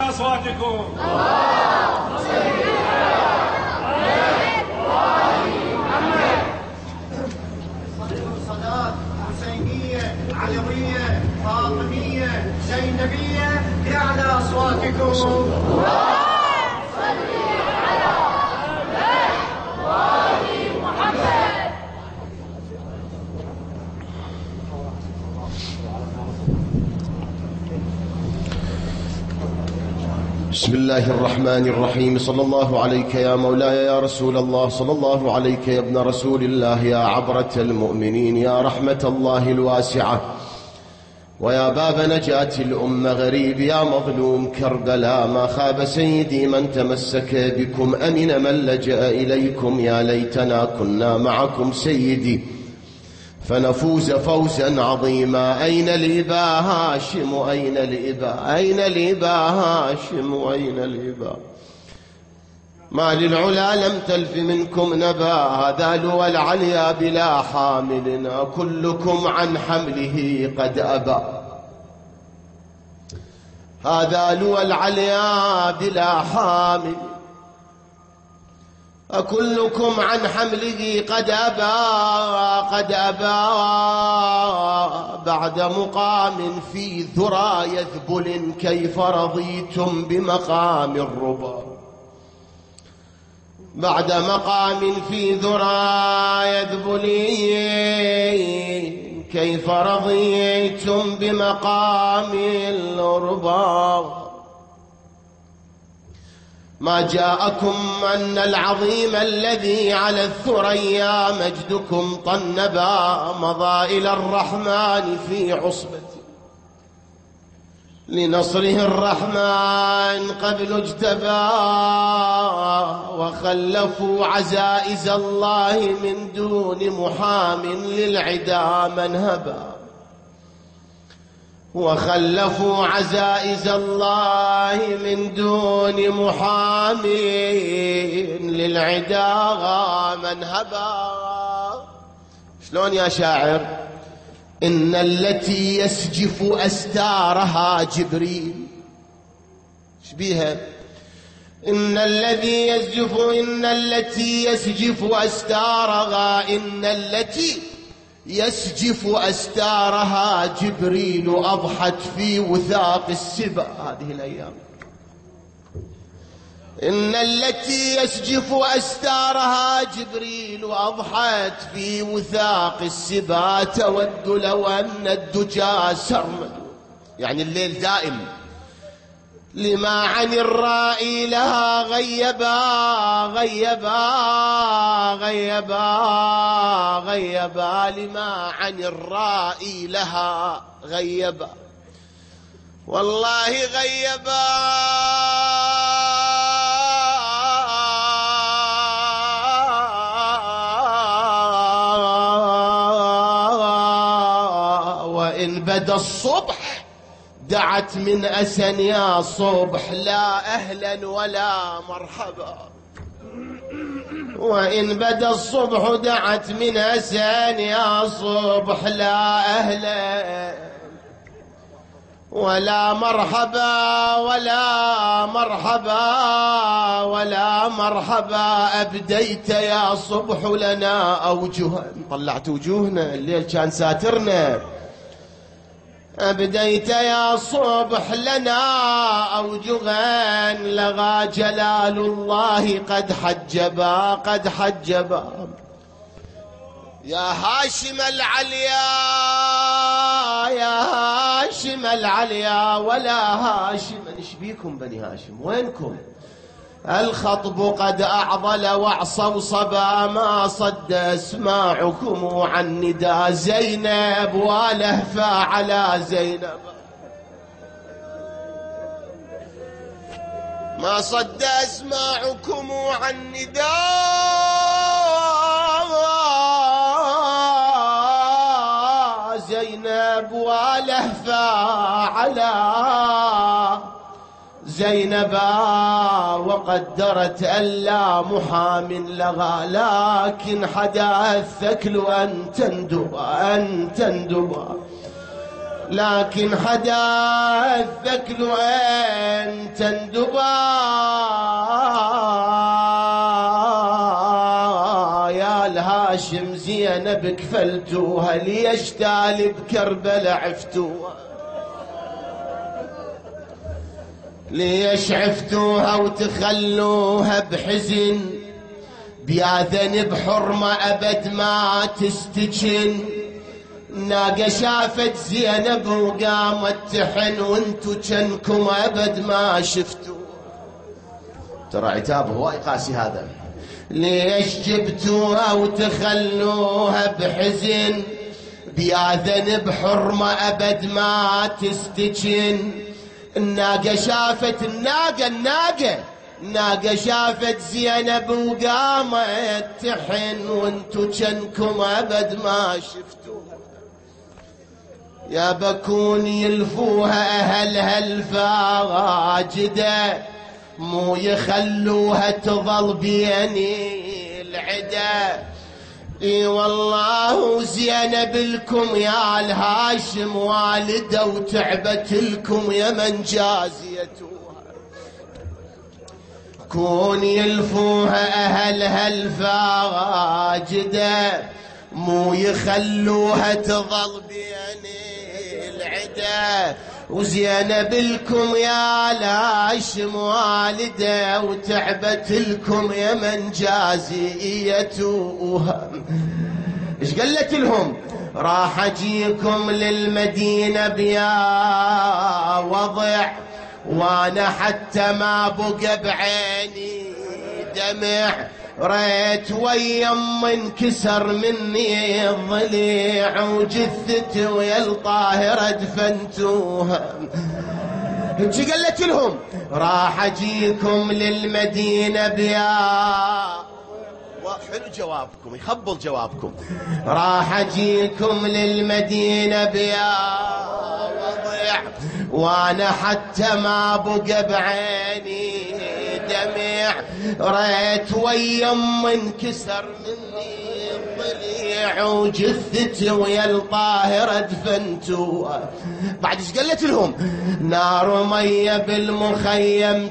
أصواتكم. صلاة حسينية علوية فاطمية زينبية بأعلى أصواتكم. بسم الله الرحمن الرحيم. صلى الله عليك يا مولاي يا رسول الله، صلى الله عليك يا ابن رسول الله، يا عبرة المؤمنين، يا رحمة الله الواسعة، ويا باب نجاة الأمة، غريب يا مظلوم كربلاء، ما خاب سيدي من تمسك بكم، أمن من لجأ إليكم، يا ليتنا كنا معكم سيدي فنفوز فوزا عظيما. أين الإبا هاشم؟ أين الإبا؟ أين الإبا هاشم؟ أين الإبا؟ ما للعلا لم تلف منكم نبا، هذا لوى العليا بلا حامل، كلكم عن حمله قد أبى. هذا لوى العليا بلا حامل، أكلكم عن حمله قد أبى، قد أبى. بعد مقام في ذرى يذبل، كيف رضيتم بمقام الربا؟ بعد مقام في ذرى يذبل، كيف رضيتم بمقام الربا؟ ما جاءكم أن العظيم الذي على الثريا مجدكم طنبا، مضى إلى الرحمن في عصبته، لنصره الرحمن قبل اجتبى، وخلفوا عزائز الله من دون محام للعدا منهبا، وخلفوا عزائز الله من دون محام للعدا منهبا. شلون يا شاعر؟ إن التي يسجف أستارها جبريل، شبيها؟ إن الذي يسجف، إن التي يسجف أستارها، إن التي يسجف أستارها جبريل، أضحت في وثاق السبا هذه الأيام. إن التي يسجف أستارها جبريل، أضحت في وثاق السبا، تود لو أن الدجى سرمد، يعني الليل دائم، لما عن الرائي لها غيبا، غيبا، غيبا، غيبا، لما عن الرائي لها غيبا، والله غيبا. وإن بدا الصبح دعت من أسن يا صبح، لا أهلا ولا مرحبا. وإن بدا الصبح دعت من أسن يا صبح، لا أهلا ولا مرحبا، ولا مرحبا، ولا مرحبا. أبديت يا صبح لنا أوجها، طلعت وجوهنا، الليل كان ساترنا. أبديت يا صبح لنا أوجها، لغى جلال الله قد حجبا، قد حجبا. يا هاشم العليا، يا هاشم العليا، ولا هاشم. ايش بيكم بني هاشم؟ وينكم؟ الخطب قد أعضل وعصوا صبا، ما صد أسماعكم عن نداء زينب، ولهفا على زينب. ما صد أسماعكم عن نداء زينب، ولهفا على زينبا. وقدرت ألا محام لغى، لكن حدا الثكل أن تندب، أن تندب. لكن حدثك له أن تندبا يا الهاشم زينب كفلتوها ليش تالي بكربلاء عفتوها ليش عفتوها وتخلوها بحزن بيا ذنب حرمة أبد ما تستجن ناقة شافت زينب وقامت تحن وانتو جنكم أبد ما شفتوا. ترى عتاب هواي قاسي هذا. ليش جبتوها وتخلوها بحزن بيا ذنب حرمة أبد ما تستجن الناقة شافت الناقة شافت زينب وقامت تحن وانتو جنكم أبد ما شفتوا. يا بكون يلفوها أهلها الفاجدة مو يخلوها تظل بيني العدا. اي والله زينب لكم يا الهاشم والده وتعبت لكم يا من جازيتوها. كون يلفوها أهلها الفاجدة مو يخلوها تظل بيني العدا. وزينب لكم يا الهاشم والده وتعبت لكم يا من جازيتوها. ايش قالت لهم؟ راح اجيكم للمدينة بيا وضع وانا حتى ما بقى بعيني دمع ريت ويم انكسر مني الضليع وجثتي ويا الطاهرة دفنتوها. ايش قالت لهم؟ راح اجيكم للمدينة بيا حلو جوابكم يخبل جوابكم. راح اجيكم للمدينة بيا وضع وانا حتى ما بقى بعيني دمع ريت ويم انكسر مني الضليع وجثتي ويا الطاهرة دفنتوها. بعد ايش قالت لهم؟ نار مية بالمخيم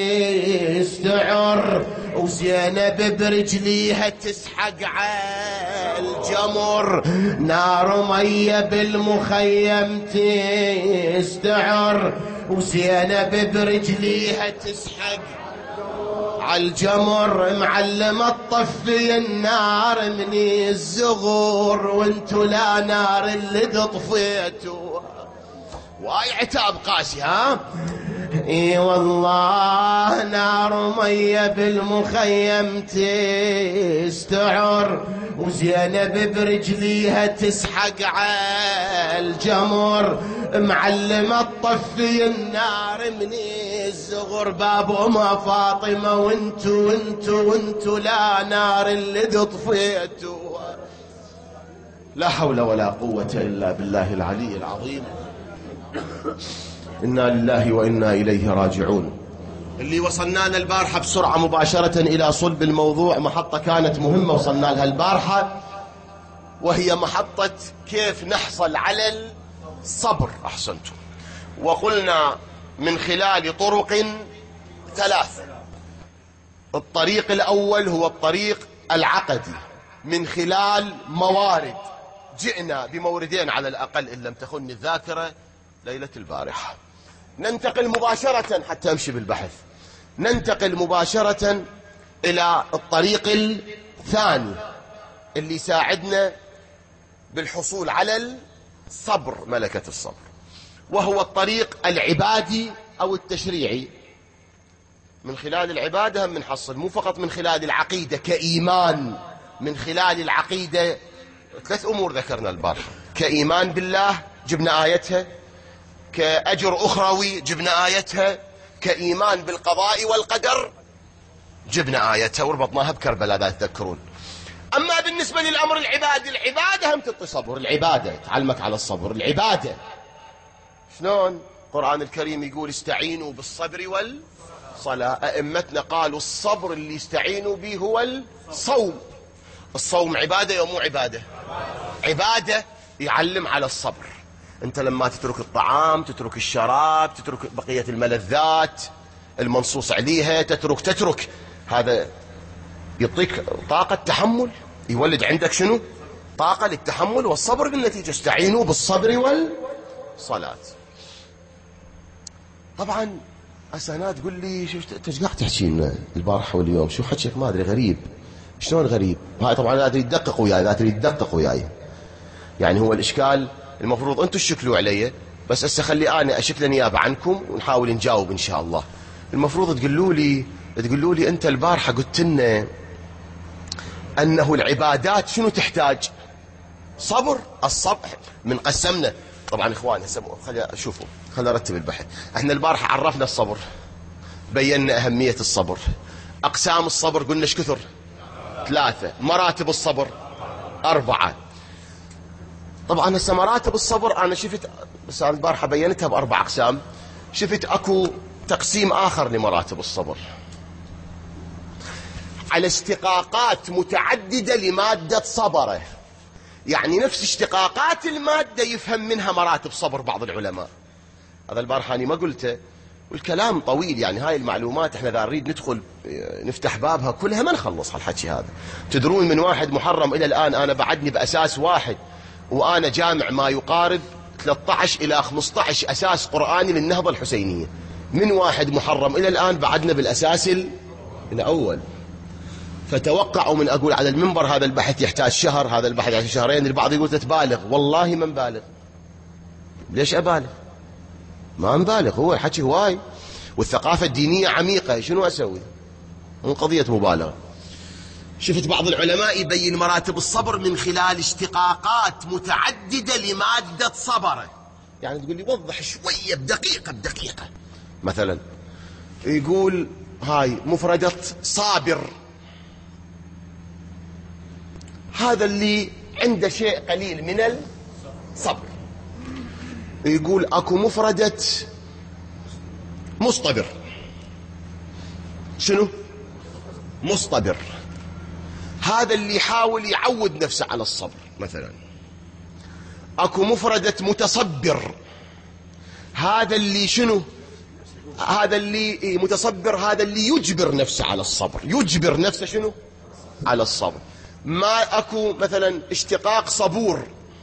تستعر وزينب برجليها تسحق عالجمر. نار مية بالمخيم تستعر وزينب برجليها تسحق عالجمر. معلمة تطفي النار من الزغور وانتو لا نار اللي تطفيتوها. واي عتاب قاسي ها. اي والله نار مية بالمخيم تستعر وزينب برجليها تسحق عالجمر. معلمة تطفي النار من الزغر باب أم فاطمة وانتو لا نار اللي تطفيتوها. لا حول ولا قوة إلا بالله العلي العظيم. إنا لله وإنا إليه راجعون. اللي وصلنا لنا البارحة بسرعة مباشرة إلى صلب الموضوع. محطة كانت مهمة وصلنا لها البارحة وهي محطة كيف نحصل على الصبر. أحسنتم. وقلنا من خلال طرق ثلاث. الطريق الأول هو الطريق العقدي من خلال موارد. جئنا بموردين على الأقل إن لم تخن الذاكرة ليلة البارحة. ننتقل مباشرة حتى أمشي بالبحث. ننتقل مباشرة إلى الطريق الثاني اللي يساعدنا بالحصول على الصبر ملكة الصبر وهو الطريق العبادي أو التشريعي. من خلال العبادة هم نحصل مو فقط من خلال العقيدة كإيمان. من خلال العقيدة ثلاث أمور ذكرنا البارحة. كإيمان بالله جبنا آيتها. كأجر أخروي جبنا آيتها. كإيمان بالقضاء والقدر جبنا آيتها وربطناها بكربلاء لا تذكرون. أما بالنسبة للأمر العبادي العبادة هم تعطي صبر. العبادة تعلمك على الصبر. العبادة شلون؟ القرآن الكريم يقول استعينوا بالصبر والصلاة. أئمتنا قالوا الصبر اللي يستعينوا به هو الصوم. الصوم عبادة يا مو عبادة؟ عبادة يعلم على الصبر. أنت لما تترك الطعام، تترك الشراب، تترك بقية الملذات المنصوص عليها، تترك هذا يعطيك طاقة تحمل، يولد عندك شنو؟ طاقة للتحمل والصبر بالنتيجة. استعينوا بالصبر والصلاة. طبعا هسه تقول لي شو انت ايش قاعد تحكي لنا البارحة واليوم؟ شو حكيك؟ ما ادري، غريب. شلون غريب؟ هاي طبعا لا تريد تدقق وياي، لا تريد تدقق وياي. يعني هو الاشكال المفروض انتم تشكلوا علي، بس هسه خلي انا اشكل نيابة عنكم ونحاول نجاوب ان شاء الله. المفروض تقولوا لي انت البارحة قلت لنا انه العبادات شنو تحتاج؟ صبر. الصبر من قسمنا طبعا اخواني، خلي ارتب البحث. احنا البارحة عرفنا الصبر، بينا اهمية الصبر، اقسام الصبر قلنا ايش كثر؟ 3. مراتب الصبر 4. طبعا هسه مراتب الصبر انا شفت، بس انا البارحة بينتها ب4 اقسام. شفت اكو تقسيم اخر لمراتب الصبر على اشتقاقات متعددة لمادة صبره، يعني نفس اشتقاقات المادة يفهم منها مراتب صبر بعض العلماء. هذا البارحة أنا ما قلته والكلام طويل، يعني هاي المعلومات احنا اذا نريد ندخل نفتح بابها كلها ما نخلص هالحكي هذا. تدرون من 1 محرم إلى الآن أنا بعدني بأساس واحد، وأنا جامع ما يقارب 13 إلى 15 أساس قرآني للنهضة الحسينية. من 1 محرم إلى الآن بعدنا بالأساس الأول. فتوقعوا من أقول على المنبر هذا البحث يحتاج شهر، هذا البحث يحتاج شهرين. البعض يقول تتبالغ، والله ما نبالغ. ليش أبالغ؟ ما نبالغ، هو الحكي هواي والثقافة الدينية عميقة، شنو أسوي؟ مو قضية مبالغة. شفت بعض العلماء يبين مراتب الصبر من خلال اشتقاقات متعددة لمادة صبره. يعني تقول لي وضح شوية بدقيقة. مثلا يقول هاي مفردة صابر، هذا اللي عنده شيء قليل من الصبر. يقول اكو مفردة مصطبر. شنو؟ مصطبر، هذا اللي يحاول يعود نفسه على الصبر مثلا. اكو مفردة متصبر، هذا اللي شنو؟ هذا اللي متصبر، هذا اللي يجبر نفسه على الصبر، يجبر نفسه شنو؟ على الصبر. ما اكو مثلا اشتقاق صبور،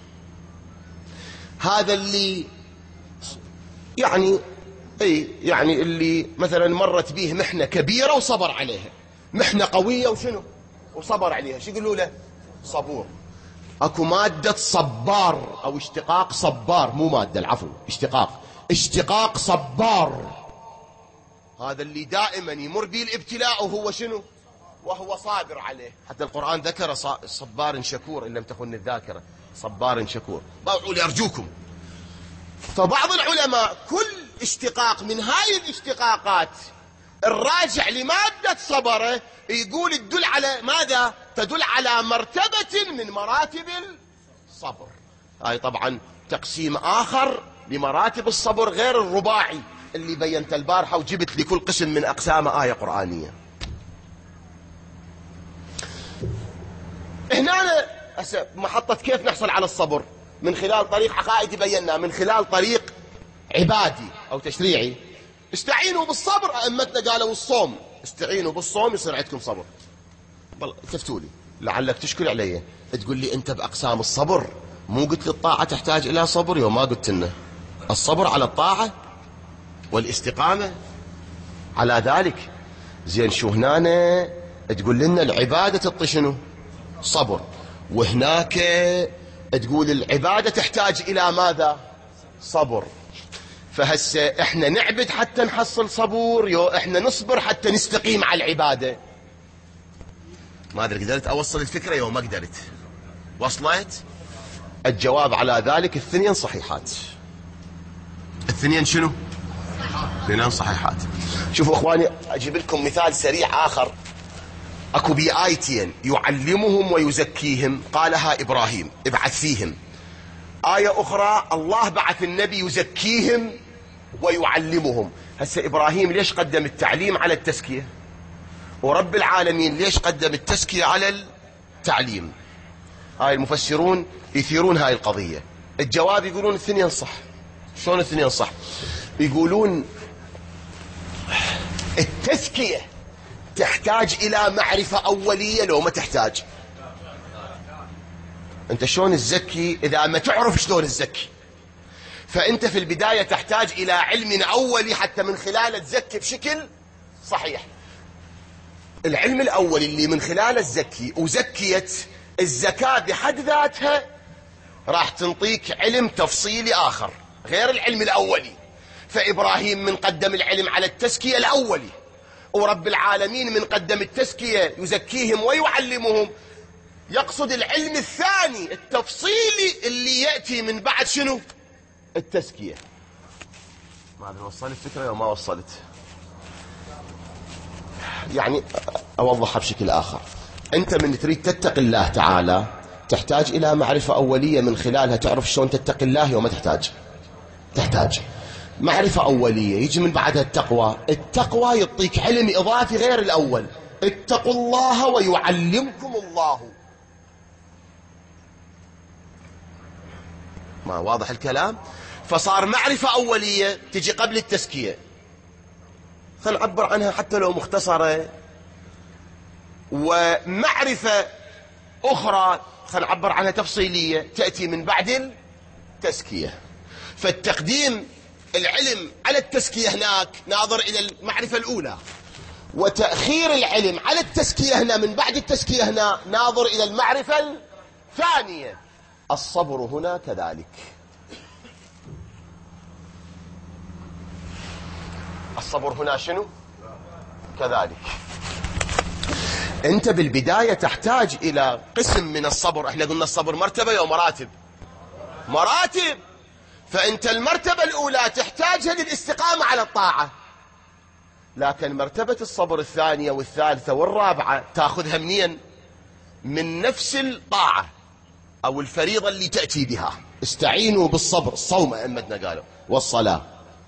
هذا اللي يعني يعني اللي مثلا مرت به محنة كبيرة وصبر عليها، محنة قوية وشنو؟ وصبر عليها، شو يقولوا له؟ صبور. اكو مادة صبار او اشتقاق صبار، مو مادة، العفو، اشتقاق صبار، هذا اللي دائما يمر به الابتلاء وهو شنو؟ وهو صابر عليه. حتى القرآن ذكر صبار شكور، إن لم تخن الذاكرة، صبار شكور. باوعوا لي أرجوكم. فبعض العلماء كل اشتقاق من هاي الاشتقاقات الراجع لمادة صبره يقول تدل على ماذا؟ تدل على مرتبة من مراتب الصبر. هاي طبعا تقسيم آخر لمراتب الصبر غير الرباعي اللي بينت البارحة، وجبت لكل قسم من أقسام آية قرآنية. هنا محطة كيف نحصل على الصبر؟ من خلال طريق عقائدي بينا، من خلال طريق عبادي أو تشريعي. استعينوا بالصبر، أئمتنا قالوا الصوم، استعينوا بالصوم يصير عندكم صبر. التفتوا لي لعلك تشكل علي، تقول لي أنت بأقسام الصبر مو قلت لي الطاعة تحتاج إلى صبر؟ يوم ما قلت لنا الصبر على الطاعة والاستقامة على ذلك. زين شو هنا تقول لنا العبادة تعطي شنو؟ صبر. وهناك تقول العبادة تحتاج إلى ماذا؟ صبر. فهسه احنا نعبد حتى نحصل صبور، احنا نصبر حتى نستقيم على العبادة. ما أدري قدرت أوصل الفكرة يوم ما قدرت. وصلت؟ الجواب على ذلك الاثنين صحيحات. الاثنين شنو؟ الاثنين صحيحات. شوفوا اخواني اجيب لكم مثال سريع اخر. اكو بآيتين يعلمهم ويزكيهم، قالها ابراهيم ابعث فيهم. آية اخرى الله بعث النبي يزكيهم ويعلمهم. هسه ابراهيم ليش قدم التعليم على التزكية؟ ورب العالمين ليش قدم التزكية على التعليم؟ هاي المفسرون يثيرون هاي القضية. الجواب يقولون الاثنين صح. شلون الاثنين صح؟ يقولون التزكية تحتاج إلى معرفة أولية لو ما تحتاج. أنت شلون تزكي إذا ما تعرف شلون تزكي؟ فأنت في البداية تحتاج إلى علم أولي حتى من خلاله تزكي بشكل صحيح. العلم الأولي اللي من خلاله تزكي وزكيت الزكاة بحد ذاتها راح تنطيك علم تفصيلي آخر غير العلم الأولي. فإبراهيم من قدم العلم على التزكية الأولي، ورب العالمين من قدم التزكية يزكيهم ويعلمهم. يقصد العلم الثاني التفصيلي اللي يأتي من بعد شنو؟ التزكية. ما أدري وصلت الفكرة أو ما وصلت. يعني أوضحها بشكل آخر. أنت من تريد تتقي الله تعالى تحتاج إلى معرفة أولية من خلالها تعرف شلون تتقي الله وما تحتاج. تحتاج معرفة أولية يجي من بعدها التقوى. التقوى يعطيك علم إضافي غير الأول. اتقوا الله ويعلمكم الله. ما واضح الكلام؟ فصار معرفة أولية تجي قبل التزكية. خلينا نعبر عنها حتى لو مختصرة. ومعرفة أخرى خلينا نعبر عنها تفصيلية تأتي من بعد التزكية. فالتقديم العلم على التزكية هناك ناظر إلى المعرفة الأولى، وتأخير العلم على التزكية هنا من بعد التزكية هنا ناظر إلى المعرفة الثانية. الصبر هنا كذلك. الصبر هنا شنو؟ كذلك. أنت بالبداية تحتاج إلى قسم من الصبر. احنا قلنا الصبر مرتبة أو مراتب؟ مراتب. فأنت المرتبة الأولى تحتاجها للاستقامة على الطاعة، لكن مرتبة الصبر الثانية والثالثة والرابعة تأخذها منين؟ من نفس الطاعة أو الفريضة اللي تأتي بها. استعينوا بالصبر، الصوم أئمتنا قالوا، والصلاة.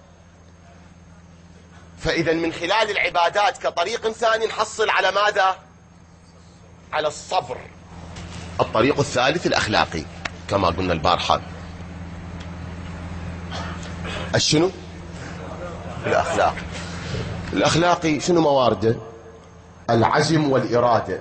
فإذا من خلال العبادات كطريق ثاني نحصل على ماذا؟ على الصبر. الطريق الثالث الأخلاقي كما قلنا البارحة. الشنو؟ الأخلاقي. الأخلاقي شنو موارده؟ العزم والإرادة.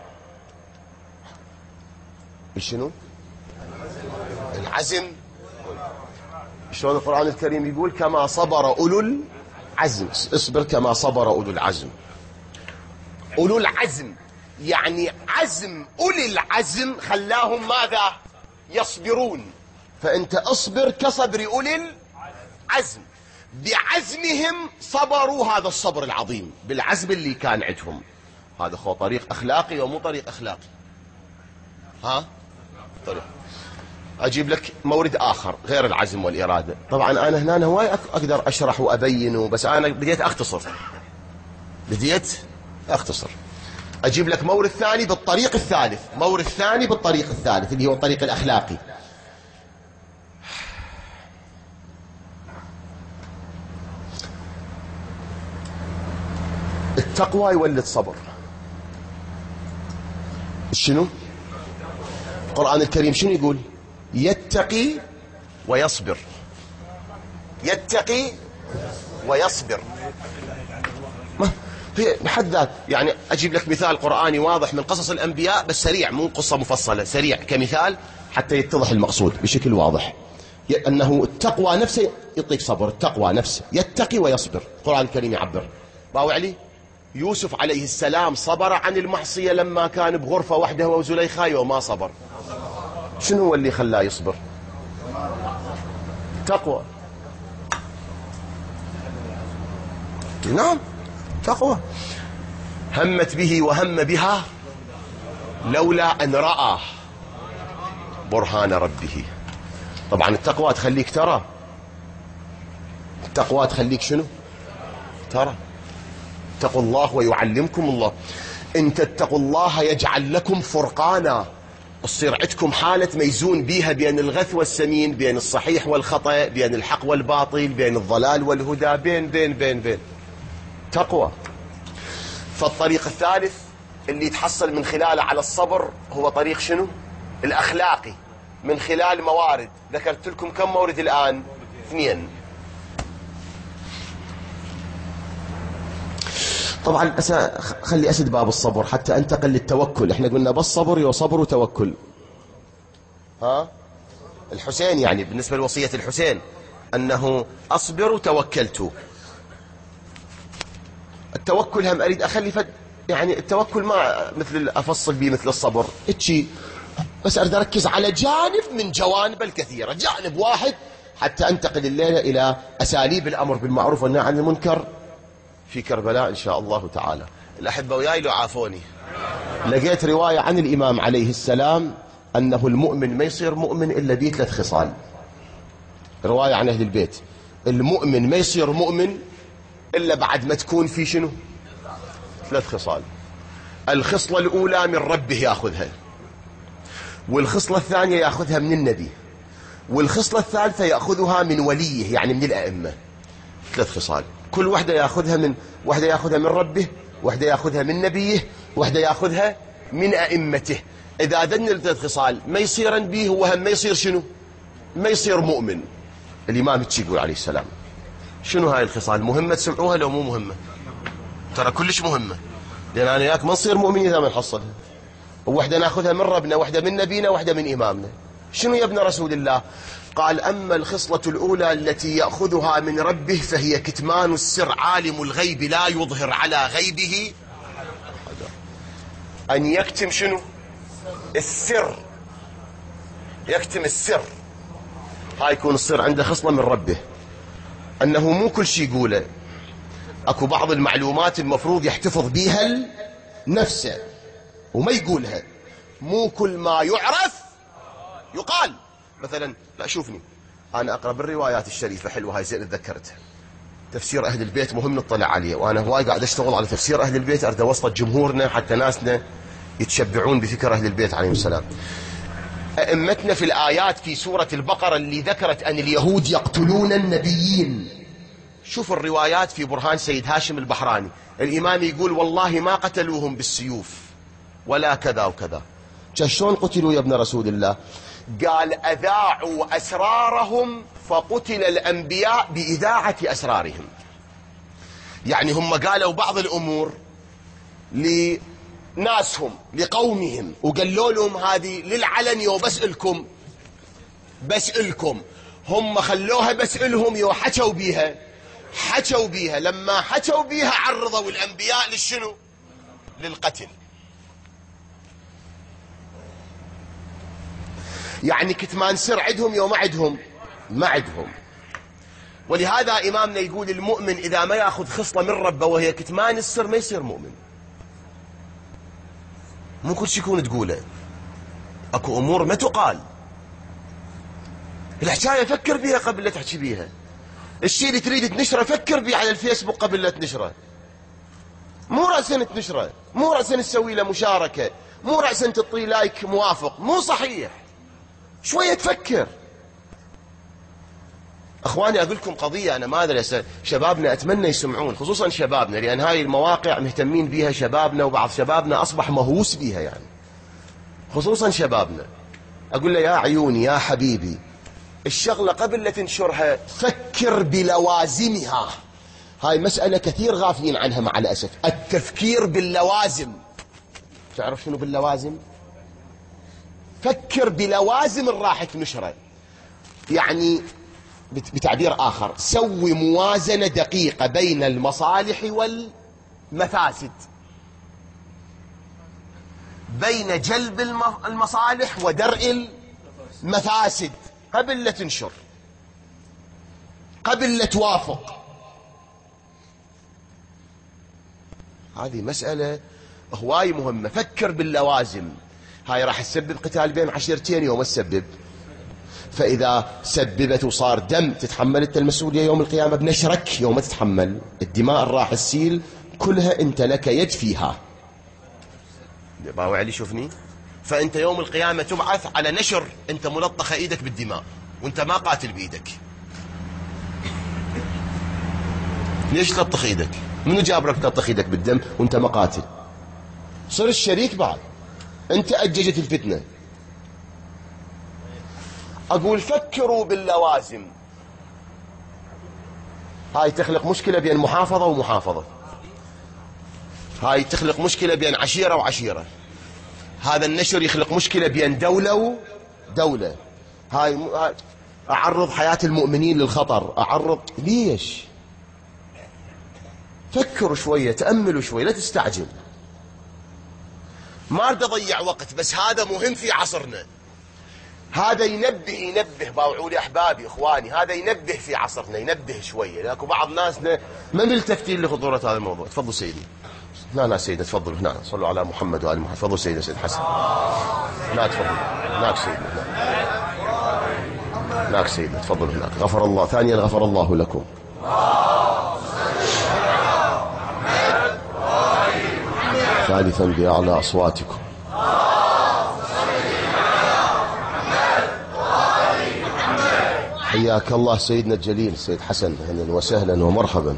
شنو؟ العزم. شلون القرآن الكريم يقول كما صبر أولو العزم. اصبر كما صبر أولو العزم. أولو العزم يعني عزم أولي العزم خلاهم ماذا؟ يصبرون. فأنت اصبر كصبر أولي العزم. بعزمهم صبروا هذا الصبر العظيم بالعزم اللي كان عندهم. هذا هو طريق أخلاقي ومو طريق أخلاقي. ها؟ طريق. أجيب لك مورد آخر غير العزم والإرادة. طبعا أنا هنا هواي أقدر أشرح وأبين، بس أنا بديت أختصر. أجيب لك مورد ثاني بالطريق الثالث. مورد ثاني بالطريق الثالث اللي هو الطريق الأخلاقي. التقوى يولد صبر. شنو؟ القرآن الكريم شنو يقول؟ يتقي ويصبر. يتقي ويصبر. في بحد ذات. يعني أجيب لك مثال قرآني واضح من قصص الأنبياء بس سريع، مو قصة مفصلة، سريع كمثال حتى يتضح المقصود بشكل واضح. أنه التقوى نفسه يعطيك صبر. التقوى نفسه يتقي ويصبر. القرآن الكريم يعبر. باوي علي يوسف عليه السلام صبر عن المعصية لما كان بغرفة وحده وزليخا وما صبر. شنو هو اللي خلاه يصبر؟ تقوى. نعم تقوى. همت به وهم بها لولا أن رأى برهان ربه. طبعا التقوى تخليك ترى. التقوى تخليك شنو؟ ترى. اتقوا الله ويعلمكم الله. إن تتقوا الله يجعل لكم فرقانا. تصير عندكم حالة ميزون بيها بين الغث والسمين، بين الصحيح والخطأ، بين الحق والباطل، بين الضلال والهدى، بين تقوى. فالطريق الثالث اللي يتحصل من خلاله على الصبر هو طريق شنو؟ الأخلاقي. من خلال موارد. ذكرت لكم كم مورد الآن؟ 2. طبعا خلي أسد باب الصبر حتى أنتقل للتوكل. احنا قلنا بس صبر وصبر وتوكل. الحسين يعني بالنسبة لوصية الحسين أنه أصبر وتوكلت. التوكل هم أريد أخلي يعني التوكل ما مثل أفصل به مثل الصبر اتشي، بس أريد أركز على جانب من جوانب الكثيرة، جانب واحد حتى أنتقل الليلة إلى أساليب الأمر بالمعروف والنهي عن المنكر في كربلاء إن شاء الله تعالى. الأحبة وياي لو عافوني، لقيت رواية عن الإمام عليه السلام أنه المؤمن ما يصير مؤمن إلا به 3 خصال. رواية عن أهل البيت، المؤمن ما يصير مؤمن إلا بعد ما تكون في شنو؟ 3 خصال. الخصلة الأولى من ربه يأخذها، والخصلة الثانية يأخذها من النبي، والخصلة الثالثة يأخذها من وليه يعني من الأئمة. 3 خصال، كل واحدة يأخذها من ربه، واحدة يأخذها من نبيه، واحدة يأخذها من أئمته. إذا دن ال3 خصال ما يصير به هو هم ما يصير شنو؟ ما يصير مؤمن. الإمام يقول عليه السلام شنو هاي الخصال؟ مهمة تسمعوها لو مو مهمة؟ ترى كلش مهمة، لأن أنا وياك ما نصير مؤمن إذا ما نحصلها. وواحدة نأخذها من ربنا، واحدة من نبينا، واحدة من إمامنا. شنو يا ابن رسول الله؟ قال أما الخصلة الأولى التي يأخذها من ربه فهي كتمان السر، عالم الغيب لا يظهر على غيبه أن يكتم شنو؟ السر، يكتم السر. هاي يكون السر عنده خصلة من ربه، أنه مو كل شيء يقوله، أكو بعض المعلومات المفروض يحتفظ بيها نفسه وما يقولها. مو كل ما يعرف يقال. مثلا لا شوفني أنا أقرأ بالروايات الشريفة حلوة هاي زين اتذكرتها. تفسير أهل البيت مهم نطلع عليه، وأنا هواي قاعد أشتغل على تفسير أهل البيت، أريد أوصل جمهورنا حتى ناسنا يتشبعون بفكر أهل البيت عليهم السلام. أئمتنا في الآيات في سورة البقرة اللي ذكرت أن اليهود يقتلون النبيين، شوف الروايات في برهان سيد هاشم البحراني، الإمام يقول والله ما قتلوهم بالسيوف ولا كذا وكذا. شلون قتلوا يا ابن رسول الله؟ قال أذاعوا أسرارهم فقتل الأنبياء بإذاعة أسرارهم. يعني هم قالوا بعض الأمور لناسهم لقومهم وقالوا لهم هذه للعلن وبسألكم هم خلوها بسألهم وحكوا بيها لما حكوا بيها عرضوا الأنبياء للشنو؟ للقتل. يعني كتمان سر عندهم ما عندهم. ولهذا إمامنا يقول المؤمن إذا ما يأخذ خصلة من ربه وهي كتمان السر ما يصير مؤمن. مو كل شيء يكون تقوله، اكو امور ما تقال. الحكايه فكر بيها قبل لا تحكي بيها. الشيء اللي تريد تنشره فكر بيه على الفيسبوك قبل لا تنشره. مو رأسا تنشره، مو رأسا تسوي له مشاركه، مو رأسا تعطي لايك موافق، مو صحيح. شويه تفكر. اخواني اقول لكم قضيه انا ما ادري، شبابنا اتمنى يسمعون، خصوصا شبابنا، لان هاي المواقع مهتمين بيها شبابنا، وبعض شبابنا اصبح مهووس بيها يعني، خصوصا شبابنا. اقول له يا عيوني يا حبيبي، الشغله قبل لا تنشرها فكر بلوازمها. هاي مساله كثير غافلين عنها مع الاسف، التفكير باللوازم. تعرف شنو باللوازم؟ فكر بلوازم راح تنشره. يعني بتعبير آخر سوي موازنة دقيقة بين المصالح والمفاسد، بين جلب المصالح ودرء المفاسد قبل لا تنشر، قبل لا توافق. هذه مسألة هواي مهمة. فكر باللوازم. هاي راح تسبب قتال بين عشيرتين يوم تسبب، فإذا سببت وصار دم تتحمل أنت المسؤولية يوم القيامة بنشرك. يوم تتحمل الدماء راح تسيل كلها أنت لك يد فيها. باوع علي شوفني. فأنت يوم القيامة تبعث على نشر أنت ملطخة إيدك بالدماء وأنت ما قاتل بإيدك. ليش تلطخ إيدك؟ منو جابرك تلطخ إيدك بالدم وأنت ما قاتل؟ صر الشريك بعد، أنت أججت الفتنة. أقول فكروا باللوازم. هاي تخلق مشكلة بين محافظة ومحافظة، هاي تخلق مشكلة بين عشيرة وعشيرة، هذا النشر يخلق مشكلة بين دولة ودولة. هاي أعرض حياة المؤمنين للخطر، أعرض ليش؟ فكروا شوية، تأملوا شوية، لا تستعجل. ما أريد أضيع وقت، بس هذا مهم في عصرنا، هذا ينبه باوعوا لي أحبابي إخواني، هذا ينبه في عصرنا، ينبه شوية. لكن بعض ناسنا ما ملتفتين لخطورة هذا الموضوع. تفضل سيدي. هنا سيدنا تفضلوا، هنا صلوا على محمد وآل محمد. تفضل سيدنا سيد حسن. هناك تفضل، هناك سيدنا، هناك سيدنا تفضل هناك. غفر الله. ثانيا غفر الله لكم. ثالثا بأعلى أصواتكم. حياك الله سيدنا الجليل سيد حسن، أهلا وسهلا ومرحبا.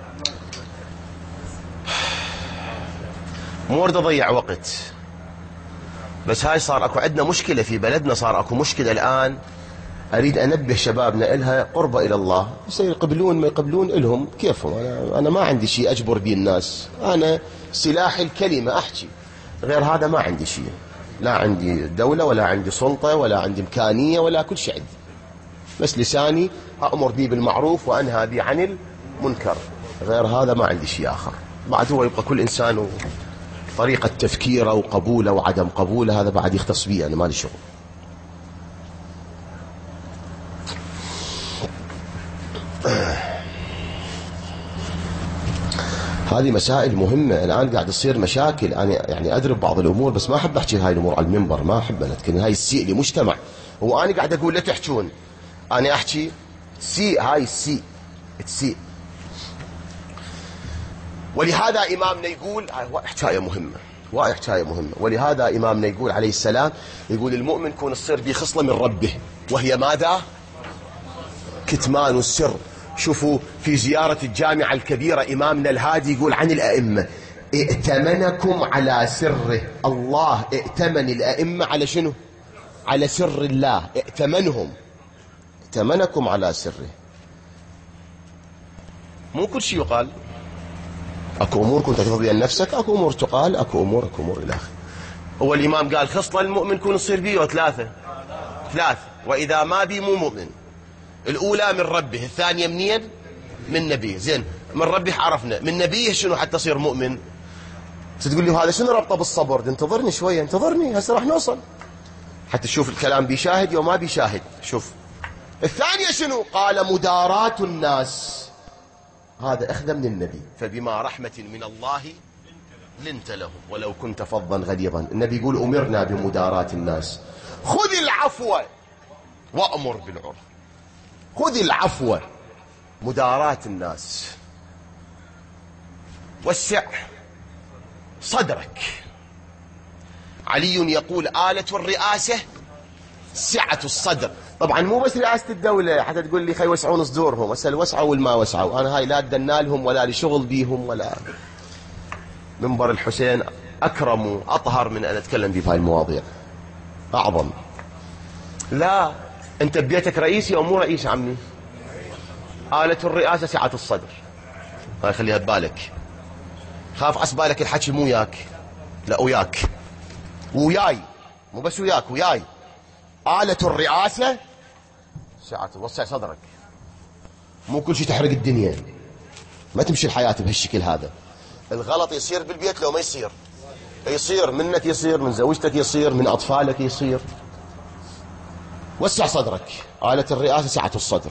مو أريد أضيع وقت، بس هاي صار أكو عندنا مشكلة في بلدنا، صار أكو مشكلة الآن أريد أنبه شبابنا إلها، قربة إلى الله. يصير يقبلون ما يقبلون إلهم كيفهم، أنا ما عندي شيء أجبر به الناس، أنا سلاح الكلمة أحكي، غير هذا ما عندي شيء، لا عندي دولة ولا عندي سلطة ولا عندي إمكانية ولا كل شيء عندي، بس لساني أأمر به بالمعروف وأنهى به عن المنكر، غير هذا ما عندي شيء آخر. بعد هو يبقى كل إنسان طريقة تفكيره وقبوله وعدم قبوله، هذا بعد يختص بي، أنا ما لي شغل. هذه مسائل مهمة. الآن قاعد تصير مشاكل، أنا يعني أدري بعض الأمور، بس ما أحب أحكي هاي الأمور على المنبر، ما أحب أتكلم، هاي السيء لمجتمع. هو أنا قاعد أقول لا تحجون، أنا أحكي سيء، هاي السيء تسيء. ولهذا إمامنا يقول، حكاية مهمة، حكاية مهمة. ولهذا إمامنا يقول عليه السلام، يقول المؤمن كون تصير به خصلة من ربه، وهي ماذا؟ كتمان السر. شوفوا في زيارة الجامعة الكبيرة إمامنا الهادي يقول عن الأئمة: ائتمنكم على سره. الله ائتمن الأئمة على شنو؟ على سر الله، ائتمنهم، ائتمنكم على سره. مو كل شيء يقال، اكو امور كنت تحفظ بها نفسك، اكو امور تقال، اكو امور الى اخره. هو الامام قال خصله المؤمن كون يصير بيه ثلاث، واذا ما بي مو مؤمن. الاولى من ربه، الثانيه منين؟ من نبيه. زين، من ربه عرفنا، من نبيه شنو حتى تصير مؤمن؟ تقول لي هذا شنو ربطه بالصبر؟ انتظرني شويه، انتظرني هسه راح نوصل حتى تشوف الكلام بيشاهد او ما بيشاهد. شوف الثانيه شنو؟ قال مداراة الناس، هذا أخذ من النبي، فبما رحمة من الله لنت لهم ولو كنت فظا غليظا. النبي يقول أمرنا بمداراة الناس، خذ العفو وأمر بالعرف، خذ العفو، مداراة الناس، وسع صدرك. علي يقول آلة الرئاسة سعة الصدر. طبعا مو بس رئاسة الدولة حتى تقول لي خي يوسعون صدورهم، هسه الوسعوا والما وسعوا، أنا هاي لا أدنا لهم ولا لشغل بيهم ولا. منبر الحسين أكرم وأطهر من أن أتكلم بهاي المواضيع، أعظم. لا، أنت ببيتك رئيسي أو مو رئيس عمي؟ آلة الرئاسة سعة الصدر، هاي خليها ببالك. خاف عسبالك الحكي مو وياك، لا وياك وياي، مو بس وياك وياي. آلة الرئاسة سعة، وسع صدرك، مو كل شيء تحرق الدنيا، ما تمشي الحياة بهالشكل هذا. الغلط يصير بالبيت لو ما يصير، يصير منك، يصير من زوجتك، يصير من أطفالك، يصير. وسع صدرك، آلة الرئاسة سعة الصدر.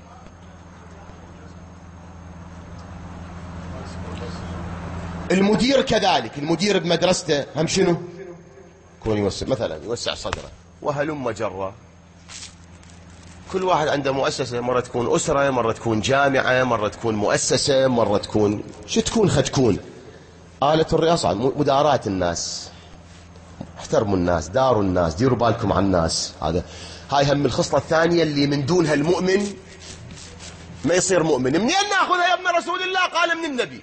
المدير كذلك، المدير بمدرسته هم شنو؟ يكون يوسع، مثلا يوسع صدره، وهلم جرة. كل واحد عنده مؤسسة، مرة تكون أسرة، مرة تكون جامعة، مرة تكون مؤسسة، مرة تكون شو تكون تكون. آلة الرئاسة مداراة الناس، احترموا الناس، داروا الناس، ديروا بالكم على الناس. هاي هم الخصلة الثانية اللي من دونها المؤمن ما يصير مؤمن. منين ناخذها يا ابن رسول الله؟ قال من النبي.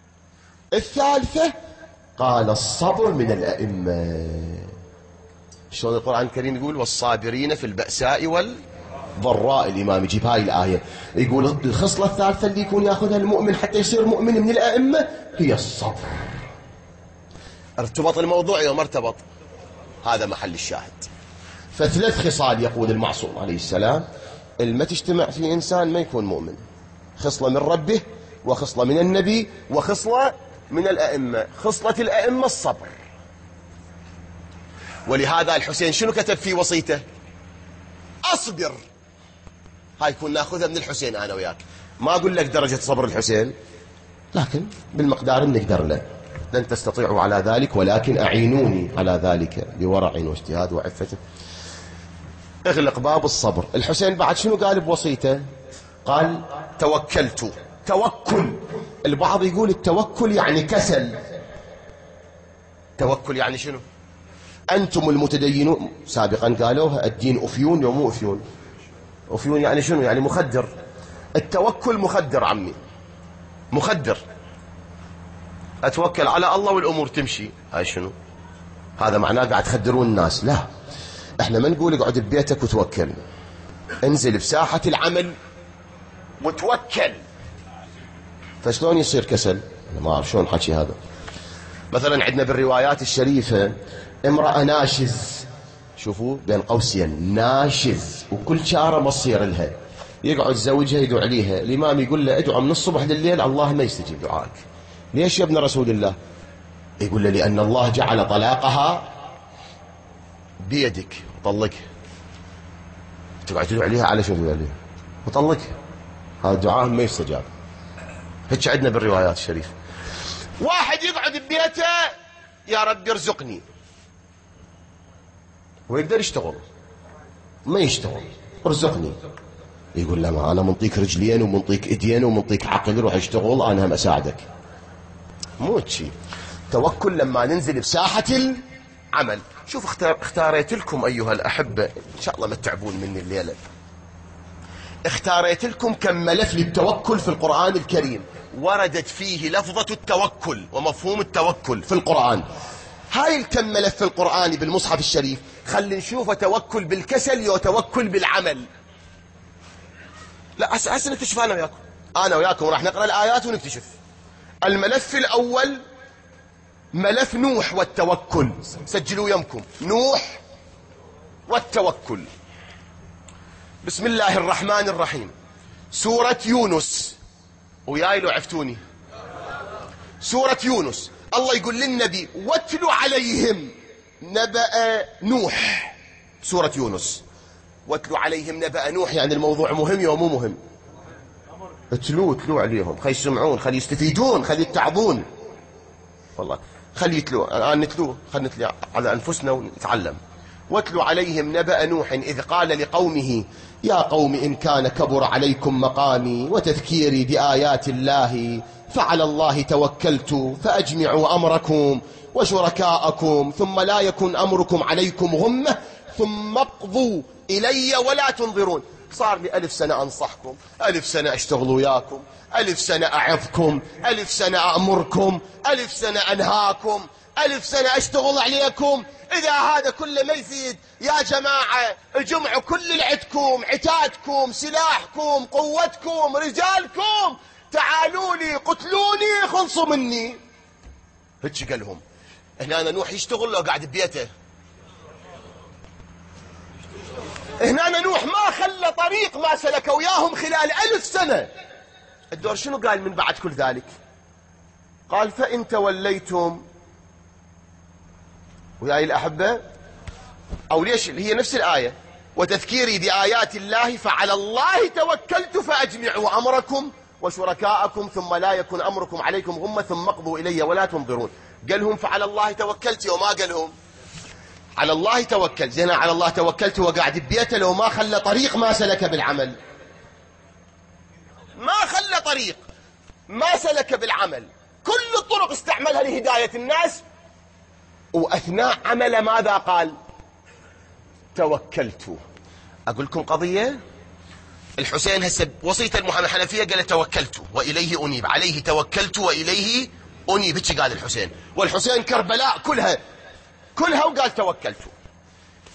الثالثة قال الصبر من الأئمة. شلون القرآن الكريم يقول والصابرين في البأساء والضراء. الإمام يجيب هاي الآية يقول الخصلة الثالثة اللي يكون يأخذها المؤمن حتى يصير مؤمن من الأئمة هي الصبر. ارتبط الموضوع يوم ارتبط، هذا محل الشاهد. فثلاث خصال يقول المعصوم عليه السلام ما تجتمع في إنسان ما يكون مؤمن: خصلة من ربه، وخصلة من النبي، وخصلة من الأئمة. خصلة الأئمة الصبر. ولهذا الحسين شنو كتب في وصيته؟ أصبر. هاي كنا ناخذها من الحسين أنا وياك. ما أقول لك درجة صبر الحسين، لكن بالمقدار نقدر له. لن تستطيعوا على ذلك ولكن أعينوني على ذلك بورع واجتهاد وعفة. اغلق باب الصبر. الحسين بعد شنو قال بوصيته؟ قال توكلت. توكل. البعض يقول التوكل يعني كسل. توكل يعني شنو؟ أنتم المتدينون سابقا قالوها الدين أفيون ومو أفيون. أفيون يعني شنو؟ يعني مخدر. التوكل مخدر عمي، مخدر. أتوكل على الله والأمور تمشي. هاي شنو؟ هذا معناه قاعد تخدرون الناس. لا، احنا ما نقول اقعد ببيتك وتوكل، انزل بساحة العمل وتوكل. فشلون يصير كسل؟ أنا ما أعرف شلون حكي هذا. مثلا عندنا بالروايات الشريفة امرأة ناشز، شوفوا بين قوسين ناشز، وكل شارة مصير لها، يقعد زوجها يدعو عليها. الإمام يقول له ادعو من الصبح لليل الله ما يستجيب دعائك. ليش يا ابن رسول الله؟ يقول له لأن الله جعل طلاقها بيدك، طلقها. تقعد تدعو عليها على شو تدعو عليها؟ وطلقها. هذا دعاء ما يستجاب. هيك عندنا بالروايات الشريفة. واحد يقعد ببيته يا رب ارزقني، ويقدر يشتغل، ما يشتغل ارزقني. يقول لا، ما أنا منطيك رجلين ومنطيك إيدين ومنطيك عقل، روح اشتغل أنا هم أساعدك. مو شيء. توكل لما ننزل بساحة العمل. شوف اختاريت لكم أيها الأحبة، إن شاء الله ما تتعبون مني الليلة، اختاريت لكم كم ملف للتوكل في القرآن الكريم وردت فيه لفظة التوكل ومفهوم التوكل في القرآن. هاي الكم ملف في القرآن بالمصحف الشريف خلي نشوف توكل بالكسل وتوكل بالعمل. لا هسه نكتشف أنا وياكم راح نقرأ الآيات ونكتشف. الملف الأول ملف نوح والتوكل. سجلوا يمكم نوح والتوكل. بسم الله الرحمن الرحيم. سورة يونس، وياي لو عفتوني. سورة يونس الله يقول للنبي واتل عليهم نبأ نوح. سورة يونس واتل عليهم نبأ نوح، يعني الموضوع مهم يوم مو مهم؟ اتلو عليهم، خلي يسمعون، خلي يستفيدون، خلي يتعظون. والله خلي يتلو. الآن نتلو، خلي نتلو على أنفسنا ونتعلم. واتلوا عليهم نبأ نوح إذ قال لقومه يا قوم إن كان كبر عليكم مقامي وتذكيري بآيات الله فعلى الله توكلت فأجمعوا أمركم وشركاءكم ثم لا يكن أمركم عليكم غمة ثم اقضوا إلي ولا تنظرون. صار لي 1000 سنة أنصحكم، 1000 سنة أشتغل وياكم، 1000 سنة أعظكم، 1000 سنة أأمركم، 1000 سنة أنهاكم، 1000 سنة أشتغل عليكم. إذا هذا كله ما يفيد يا جماعة اجمعوا كل اللي عندكم، عتادكم، سلاحكم، قوتكم، رجالكم، تعالوا لي قتلوني خلصوا مني. هيك قال لهم. هنا نوح يشتغل لو قاعد ببيته. هنا نوح ما خلى طريق ما سلك وياهم خلال 1000 سنة. الدور شنو قال من بعد كل ذلك؟ قال فإن توليتم، وياي الأحبة أو ليش هي نفس الآية وتذكيري بآيات الله فعلى الله توكلت فأجمعوا أمركم وشركاءكم ثم لا يكن أمركم عليكم غمة ثم اقضوا إلي ولا تنظرون. قالهم فعلى الله توكلت وما قالهم على الله توكلت. زين على الله توكلت وقاعد ببيته لو ما خلى طريق ما سلك بالعمل، ما خلى طريق ما سلك بالعمل، كل الطرق استعملها لهداية الناس، وأثناء عمله ماذا قال؟ توكلت. أقول لكم قضية. الحسين هسه وصية المحمد الحنفية قال توكلت وإليه أنيب، عليه توكلت وإليه أنيب، هيك قال الحسين. والحسين كربلاء كلها وقال توكلت.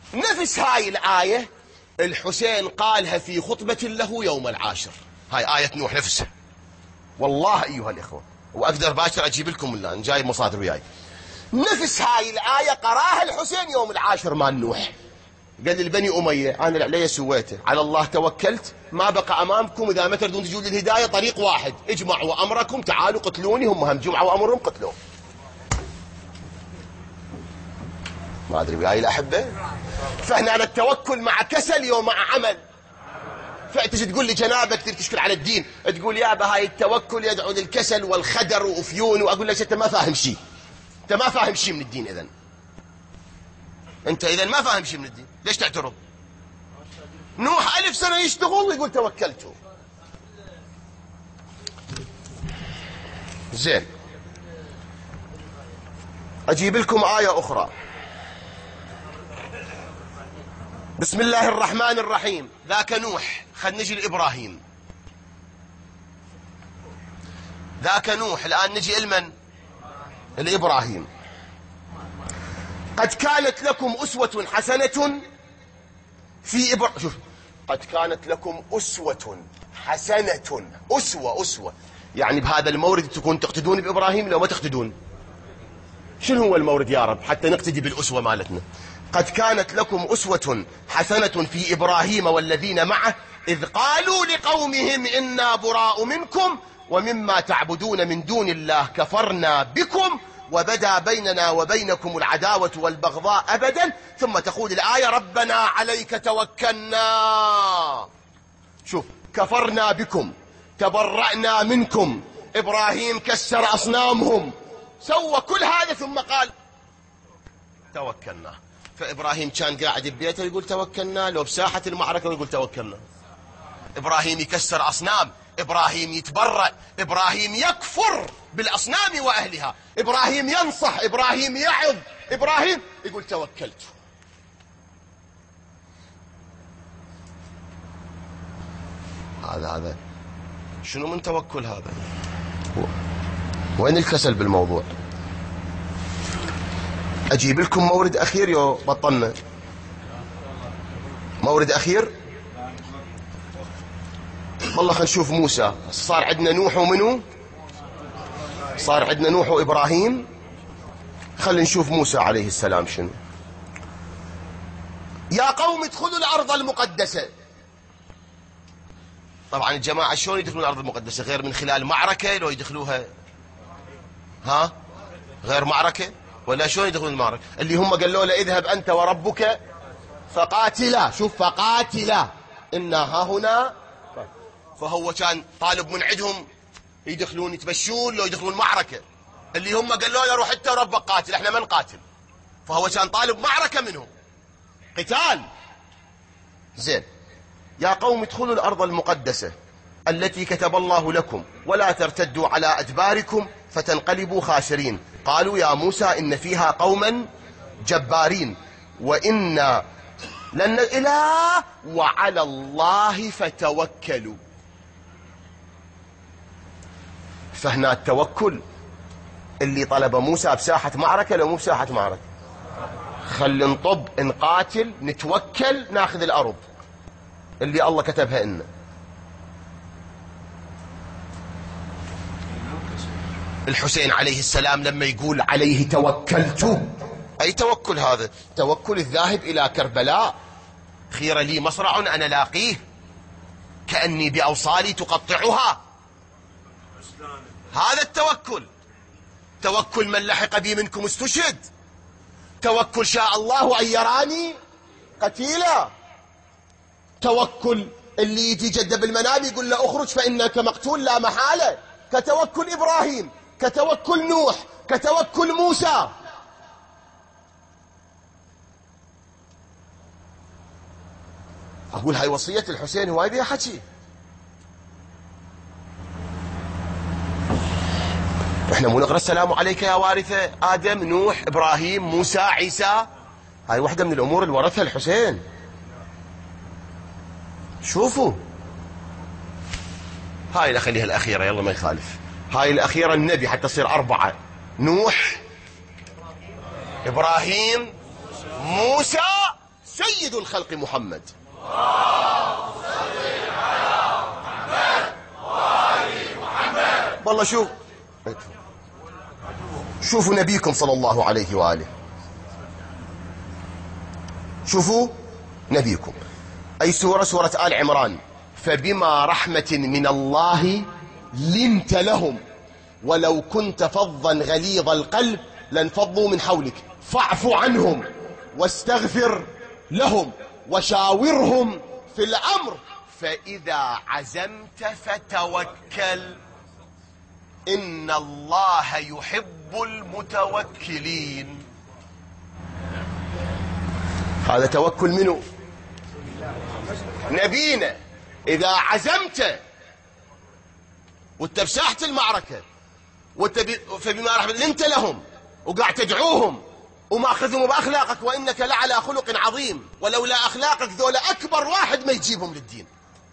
نفس هاي الآية الحسين قالها في خطبة له يوم العاشر. هاي آية نوح نفسها والله أيها الإخوة، وأقدر باكر أجيب لكم الآن جايب مصادر وياي. نفس هاي الآية قراها الحسين يوم العاشر مال نوح. قال للبني أمية أنا اللي علي سويته، على الله توكلت، ما بقى أمامكم إذا ما تردون تجون للهداية طريق واحد، اجمعوا أمركم تعالوا قتلوني. هم جمعوا أمرهم قتلوه. ما أدري وياي الأحبة. فهنا على التوكل مع كسل يوم مع عمل. فتجي تقول لي جنابك تشكل على الدين، تقول يابا هاي التوكل يدعو للكسل والخدر وأفيون، وأقول لك أنت ما فاهم شيء، أنت ما فاهم شيء من الدين. إذن أنت إذن ما فاهم شيء من الدين، ليش تعترض؟ نوح 1000 سنة يشتغل ويقول توكلته. زين، أجيب لكم آية أخرى. بسم الله الرحمن الرحيم. ذاك نوح. خل نجي لإبراهيم. ذاك نوح. الآن نجي لمن؟ لإبراهيم. قد كانت لكم أسوة حسنة في إبراهيم. شوف، قد كانت لكم أسوة حسنة. أسوة يعني بهذا المورد تكون تقتدون بإبراهيم لو ما تقتدون. شنو هو المورد يا رب حتى نقتدي بالأسوة مالتنا؟ قد كانت لكم أسوة حسنة في إبراهيم والذين معه إذ قالوا لقومهم إنا براء منكم ومما تعبدون من دون الله كفرنا بكم وبدا بيننا وبينكم العداوة والبغضاء أبدا. ثم تقول الآية ربنا عليك توكلنا. شوف، كفرنا بكم، تبرأنا منكم، إبراهيم كسر أصنامهم، سوى كل هذا ثم قال توكلنا. فإبراهيم كان قاعد ببيته يقول توكلنا، لو بساحة المعركة يقول توكلنا. إبراهيم يكسر أصنام، إبراهيم يتبرأ، إبراهيم يكفر بالأصنام وأهلها، إبراهيم ينصح، إبراهيم يعظ، إبراهيم يقول توكلت. هذا شنو من توكل هذا؟ وين الكسل بالموضوع؟ أجيب لكم مورد أخير يو بطلنا. مورد أخير والله. خلينا نشوف موسى. صار عندنا نوح ومنو؟ صار عندنا نوح وإبراهيم. خلينا نشوف موسى عليه السلام شنو. يا قوم ادخلوا الأرض المقدسة. طبعا الجماعة شلون يدخلون الأرض المقدسة غير من خلال معركة؟ لو يدخلوها ها غير معركة ولا شلون يدخلون المعركة؟ اللي هم قالوا له اذهب أنت وربك فقاتلا. شوف، فقاتلا إنا ها هنا. فهو كان طالب من عندهم يدخلون يتبشون لو يدخلون معركة. اللي هم قالوا له روح انت وربك قاتل، احنا ما نقاتل. فهو كان طالب معركة منهم، قتال. زين، يا قوم ادخلوا الأرض المقدسة التي كتب الله لكم ولا ترتدوا على أدباركم فتنقلبوا خاسرين. قالوا يا موسى إن فيها قوما جبارين وإنا لن إله وعلى الله فتوكلوا. فهنا التوكل اللي طلب موسى بساحة معركة لو مو بساحة معركة. خل نطب نقاتل نتوكل ناخذ الأرض اللي الله كتبها لنا. الحسين عليه السلام لما يقول عليه توكلت، أي توكل هذا؟ توكل الذاهب إلى كربلاء خير لي مصرع أنا لاقيه كأني بأوصالي تقطعها. هذا التوكل. توكل من لحق بي منكم استشهد. توكل شاء الله أن يراني قتيلا. توكل اللي يجي جده بالمنام يقول له اخرج فإنك مقتول لا محالة. كتوكل إبراهيم، كتوكل نوح، كتوكل موسى. أقول هاي وصية الحسين هواي بيها حكي. احنا مو نقرأ السلام عليك يا وارثة آدم نوح إبراهيم موسى عيسى؟ هاي واحدة من الأمور اللي ورثها الحسين. شوفوا هاي اللي خليها الأخيرة يلا ما يخالف. هاي الأخيرة النبي حتى تصير 4. نوح إبراهيم موسى سيد الخلق محمد. والله شوفوا نبيكم صلى الله عليه وآله، شوفوا نبيكم. أي سورة؟ سورة آل عمران. فبما رحمة من الله لنت لهم ولو كنت فظا غليظ القلب لانفضوا من حولك فاعف عنهم واستغفر لهم وشاورهم في الأمر فإذا عزمت فتوكل إن الله يحب المتوكلين. هذا توكل منه نبينا. إذا عزمت وانت بساحة المعركة فبما رحمة انت لهم وقاعد تدعوهم وماخذهم بأخلاقك وإنك لعلى خلق عظيم، ولولا أخلاقك ذولا أكبر واحد ما يجيبهم للدين،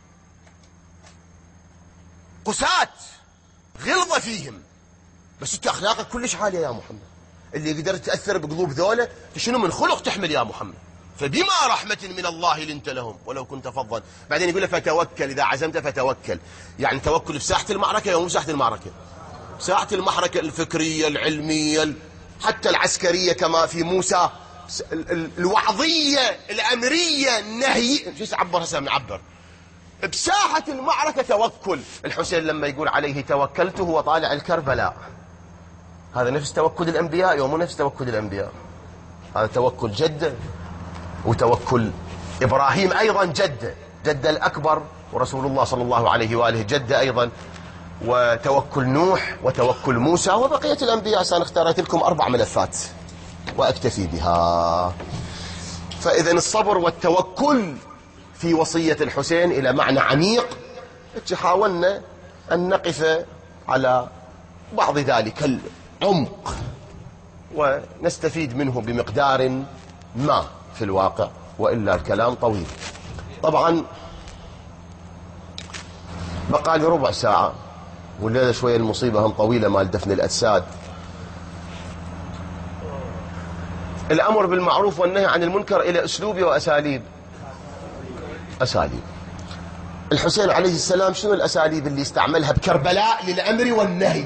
قساة غلظة فيهم، بس انت أخلاقك كلش عالية يا محمد، اللي قدرت تأثر بقلوب ذولا شنو من خلق تحمل يا محمد. فبما رحمة من الله لنت لهم ولو كنت فظا. بعدين يقول له فتوكل، إذا عزمت فتوكل، يعني توكل في ساحة المعركة ومو ساحة المعركة، ساحة المعركة الفكرية العلمية حتى العسكرية كما في موسى، الوعظية الأمرية النهي، شو يعبر هسه نعبر بساحة المعركة توكل. الحسين لما يقول عليه توكلت هو طالع الكربلاء، هذا نفس توكل الأنبياء ومو نفس توكل الأنبياء، هذا توكل جده، وتوكل إبراهيم أيضا جده الأكبر، ورسول الله صلى الله عليه وآله جده أيضا، وتوكل نوح وتوكل موسى وبقية الأنبياء. سنختارت لكم 4 ملفات وأكتفي بها. فإذا الصبر والتوكل في وصية الحسين إلى معنى عميق، حاولنا أن نقف على بعض ذلك العمق ونستفيد منه بمقدار ما في الواقع، وإلا الكلام طويل. طبعا بقى لي ربع ساعة، والليلة شوية المصيبة هم طويلة مال دفن الأجساد. الأمر بالمعروف والنهي عن المنكر إلى أسلوب وأساليب. الحسين عليه السلام شنو الأساليب اللي استعملها بكربلاء للأمر والنهي؟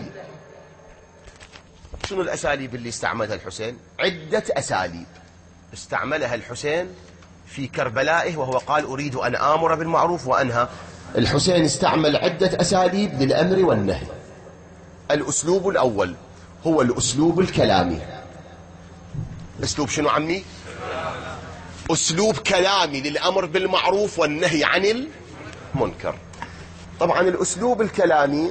شنو الأساليب اللي استعملها الحسين؟ عدة أساليب استعملها الحسين في كربلائه، وهو قال أريد أن آمر بالمعروف وأنهى. الحسين استعمل عدة أساليب للأمر والنهي. الأسلوب الأول هو الأسلوب الكلامي. أسلوب شنو عمي؟ أسلوب كلامي للأمر بالمعروف والنهي عن المنكر. طبعا الأسلوب الكلامي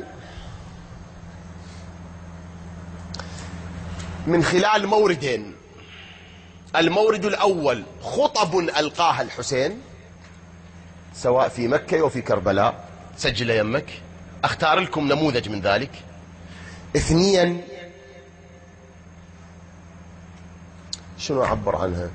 من خلال موردين. المورد الأول خطب ألقاها الحسين سواء في مكة وفي كربلاء، سجل يمك، أختار لكم نموذج من ذلك. 2 شنو أعبر عنها؟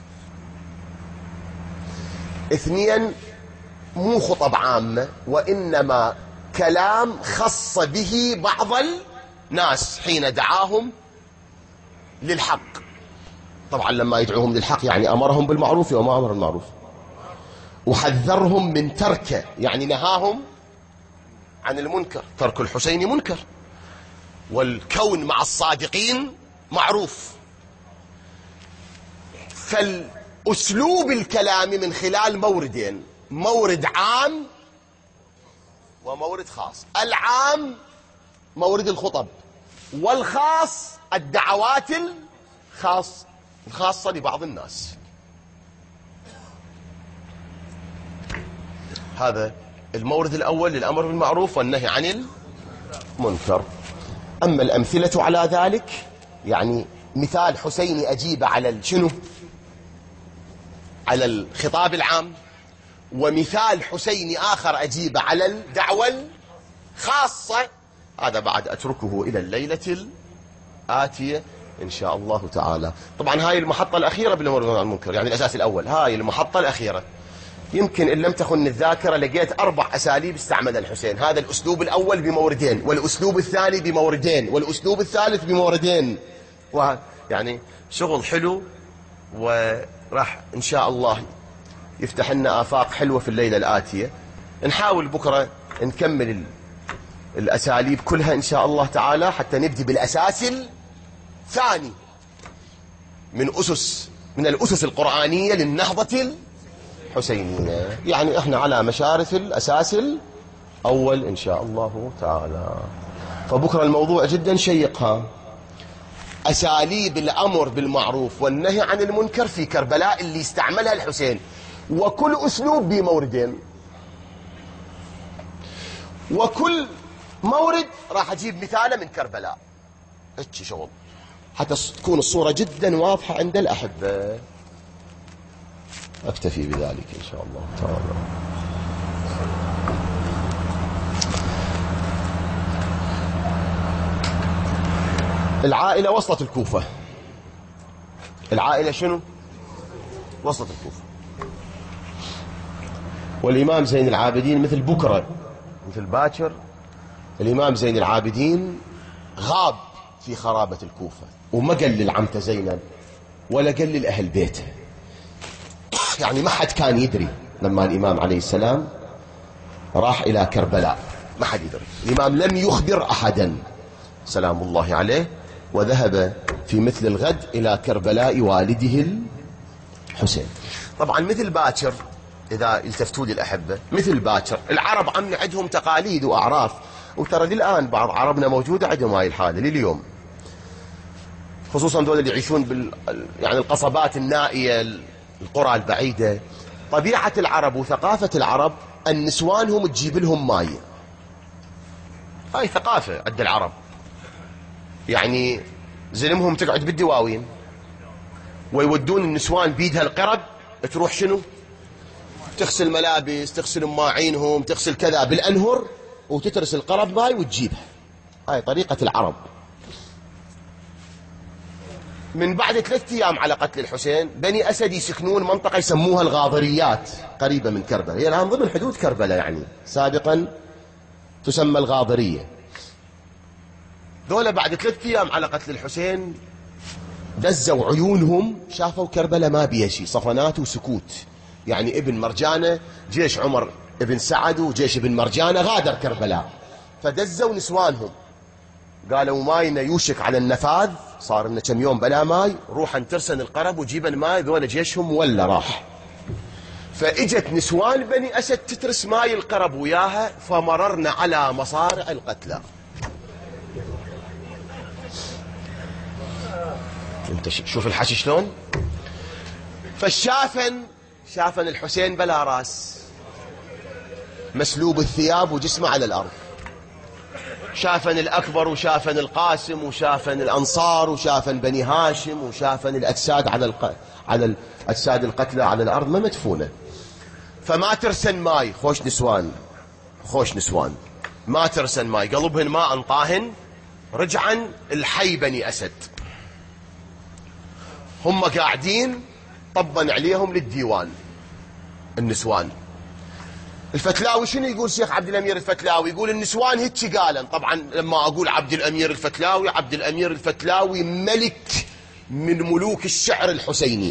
2 مو خطب عامة، وإنما كلام خص به بعض الناس حين دعاهم للحق. طبعا لما يدعوهم للحق يعني أمرهم بالمعروف وما أمر المعروف، وحذرهم من تركه يعني نهاهم عن المنكر. ترك الحسين منكر، والكون مع الصادقين معروف. فالأسلوب الكلامي من خلال موردين، مورد عام ومورد خاص. العام مورد الخطب، والخاص الدعوات الخاصة لبعض الناس. هذا المورد الأول للأمر بالمعروف والنهي عن المنكر. أما الأمثلة على ذلك يعني مثال حسيني أجيب على شنو؟ على الخطاب العام، ومثال حسيني آخر أجيب على الدعوة الخاصة. هذا بعد أتركه إلى الليلة الآتية إن شاء الله تعالى. طبعا هاي المحطة الأخيرة بالأمر عن المنكر، يعني الأساس الأول، هاي المحطة الأخيرة. يمكن إن لم تخن الذاكرة لقيت 4 أساليب استعملها الحسين. هذا الأسلوب الأول بموردين، والأسلوب الثاني بموردين، والأسلوب الثالث بموردين. يعني شغل حلو و راح إن شاء الله يفتح لنا آفاق حلوة في الليلة الآتية. نحاول بكرة نكمل الأساليب كلها إن شاء الله تعالى، حتى نبدي بالأساس الثاني من الأسس القرآنية للنهضة الحسينية. يعني إحنا على مشارف الأساس الأول إن شاء الله تعالى. فبكرة الموضوع جدا شيقها، أساليب الأمر بالمعروف والنهي عن المنكر في كربلاء اللي استعملها الحسين، وكل أسلوب بموردين، وكل مورد راح أجيب مثاله من كربلاء. هيك شغل حتى تكون الصورة جدا واضحة عند الأحبة. أكتفي بذلك إن شاء الله تعالى. العائلة وصلت الكوفة. العائلة شنو؟ وصلت الكوفة. والإمام زين العابدين مثل بكرة مثل باكر، الإمام زين العابدين غاب في خرابة الكوفة، وما قال للعمته زينب ولا قال للأهل بيته. يعني ما حد كان يدري لما الإمام عليه السلام راح إلى كربلاء، ما حد يدري. الإمام لم يخبر أحدا سلام الله عليه، وذهب في مثل الغد إلى كربلاء والده الحسين. طبعا مثل باكر، إذا التفتوا لي الأحبة، مثل باكر العرب عندهم تقاليد وأعراف، وترى الآن بعض عربنا موجودة عندهم هاي الحالة لليوم، خصوصا دول اللي يعيشون يعني القصبات النائية، القرى البعيدة. طبيعة العرب وثقافة العرب أن نسوانهم تجيب لهم ماي. هاي ثقافة عند العرب، يعني زلمهم تقعد بالدواوين ويودون النسوان بيدها القرب تروح شنو تغسل ملابس، تغسل ماعينهم، تغسل كذا بالأنهر، وتترس القرب ماي وتجيبها. هاي طريقة العرب. من بعد 3 أيام على قتل الحسين، بني أسد يسكنون منطقة يسموها الغاضريات قريبة من كربلاء، هي الآن ضمن حدود كربلاء، يعني سابقا تسمى الغاضرية. دولة بعد 3 أيام على قتل الحسين دزوا عيونهم، شافوا كربلاء ما بيها شيء، صفنات وسكوت. يعني ابن مرجانة، جيش عمر ابن سعد وجيش ابن مرجانة غادر كربلاء، فدزوا نسوانهم، قالوا ماينا يوشك على النفاذ، صار لنا كم يوم بلا ماي، روح ترسن القرب وجيب الماي، ذولا جيشهم ولا راح. فاجت نسوان بني أسد تترس ماي القرب وياها، فمررنا على مصارع القتلى. انت شوف الحشي شلون. فالشافن شافن الحسين بلا راس، مسلوب الثياب وجسمه على الأرض. شافن الأكبر وشافن القاسم وشافن الأنصار وشافن بني هاشم وشافن الأجساد على الأجساد القتلى على الأرض ما مدفونة. فما ترسن ماي، خوش نسوان ما ترسن ماي، قلبهن ما أنطاهن، رجعن الحي بني أسد. هم قاعدين طبا عليهم للديوان النسوان. الفتلاوي شنو يقول شيخ عبد الأمير الفتلاوي؟ يقول النسوان هيك قالن. طبعا لما أقول عبد الأمير الفتلاوي، عبد الأمير الفتلاوي ملك من ملوك الشعر الحسيني.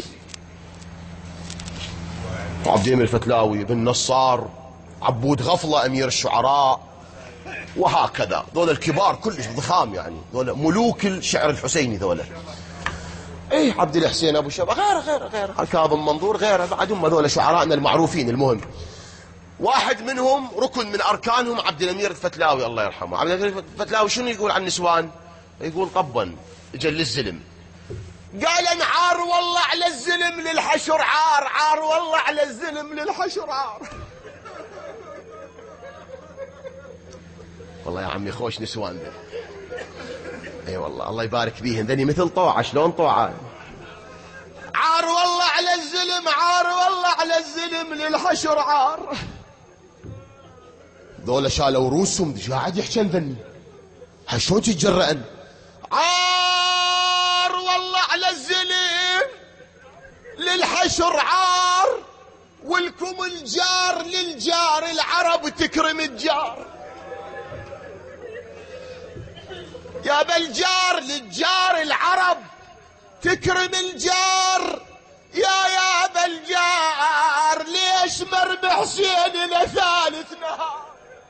عبد الأمير الفتلاوي بن نصار، عبود غفلة أمير الشعراء، وهكذا. ذولا الكبار كلش ضخام، يعني ذولا ملوك الشعر الحسيني ذولا. ايه عبد الحسين ابو شباب غير كاظم منظور غيره، بعد هم ذولا شعرائنا المعروفين. المهم واحد منهم ركن من اركانهم عبد الامير الفتلاوي الله يرحمه. عبد الامير الفتلاوي شنو يقول عن النسوان؟ يقول طبا اجل الزلم، قال عار والله على الزلم للحشر عار، عار والله على الزلم للحشر عار. والله يا عمي خوش نسوان ذي. اي والله الله يبارك بيهن، ذني مثل طوعة. شلون طوعة؟ عار والله على الزلم، عار والله على الزلم للحشر عار. ذولا شالوا روسهم قاعد يحجن ذني، شلون تتجرأن؟ عار والله على الزلم للحشر عار، ولكم الجار للجار، العرب تكرم الجار. يا بالجار للجار، العرب تكرم الجار. يا حسين إلى ثالث نهار.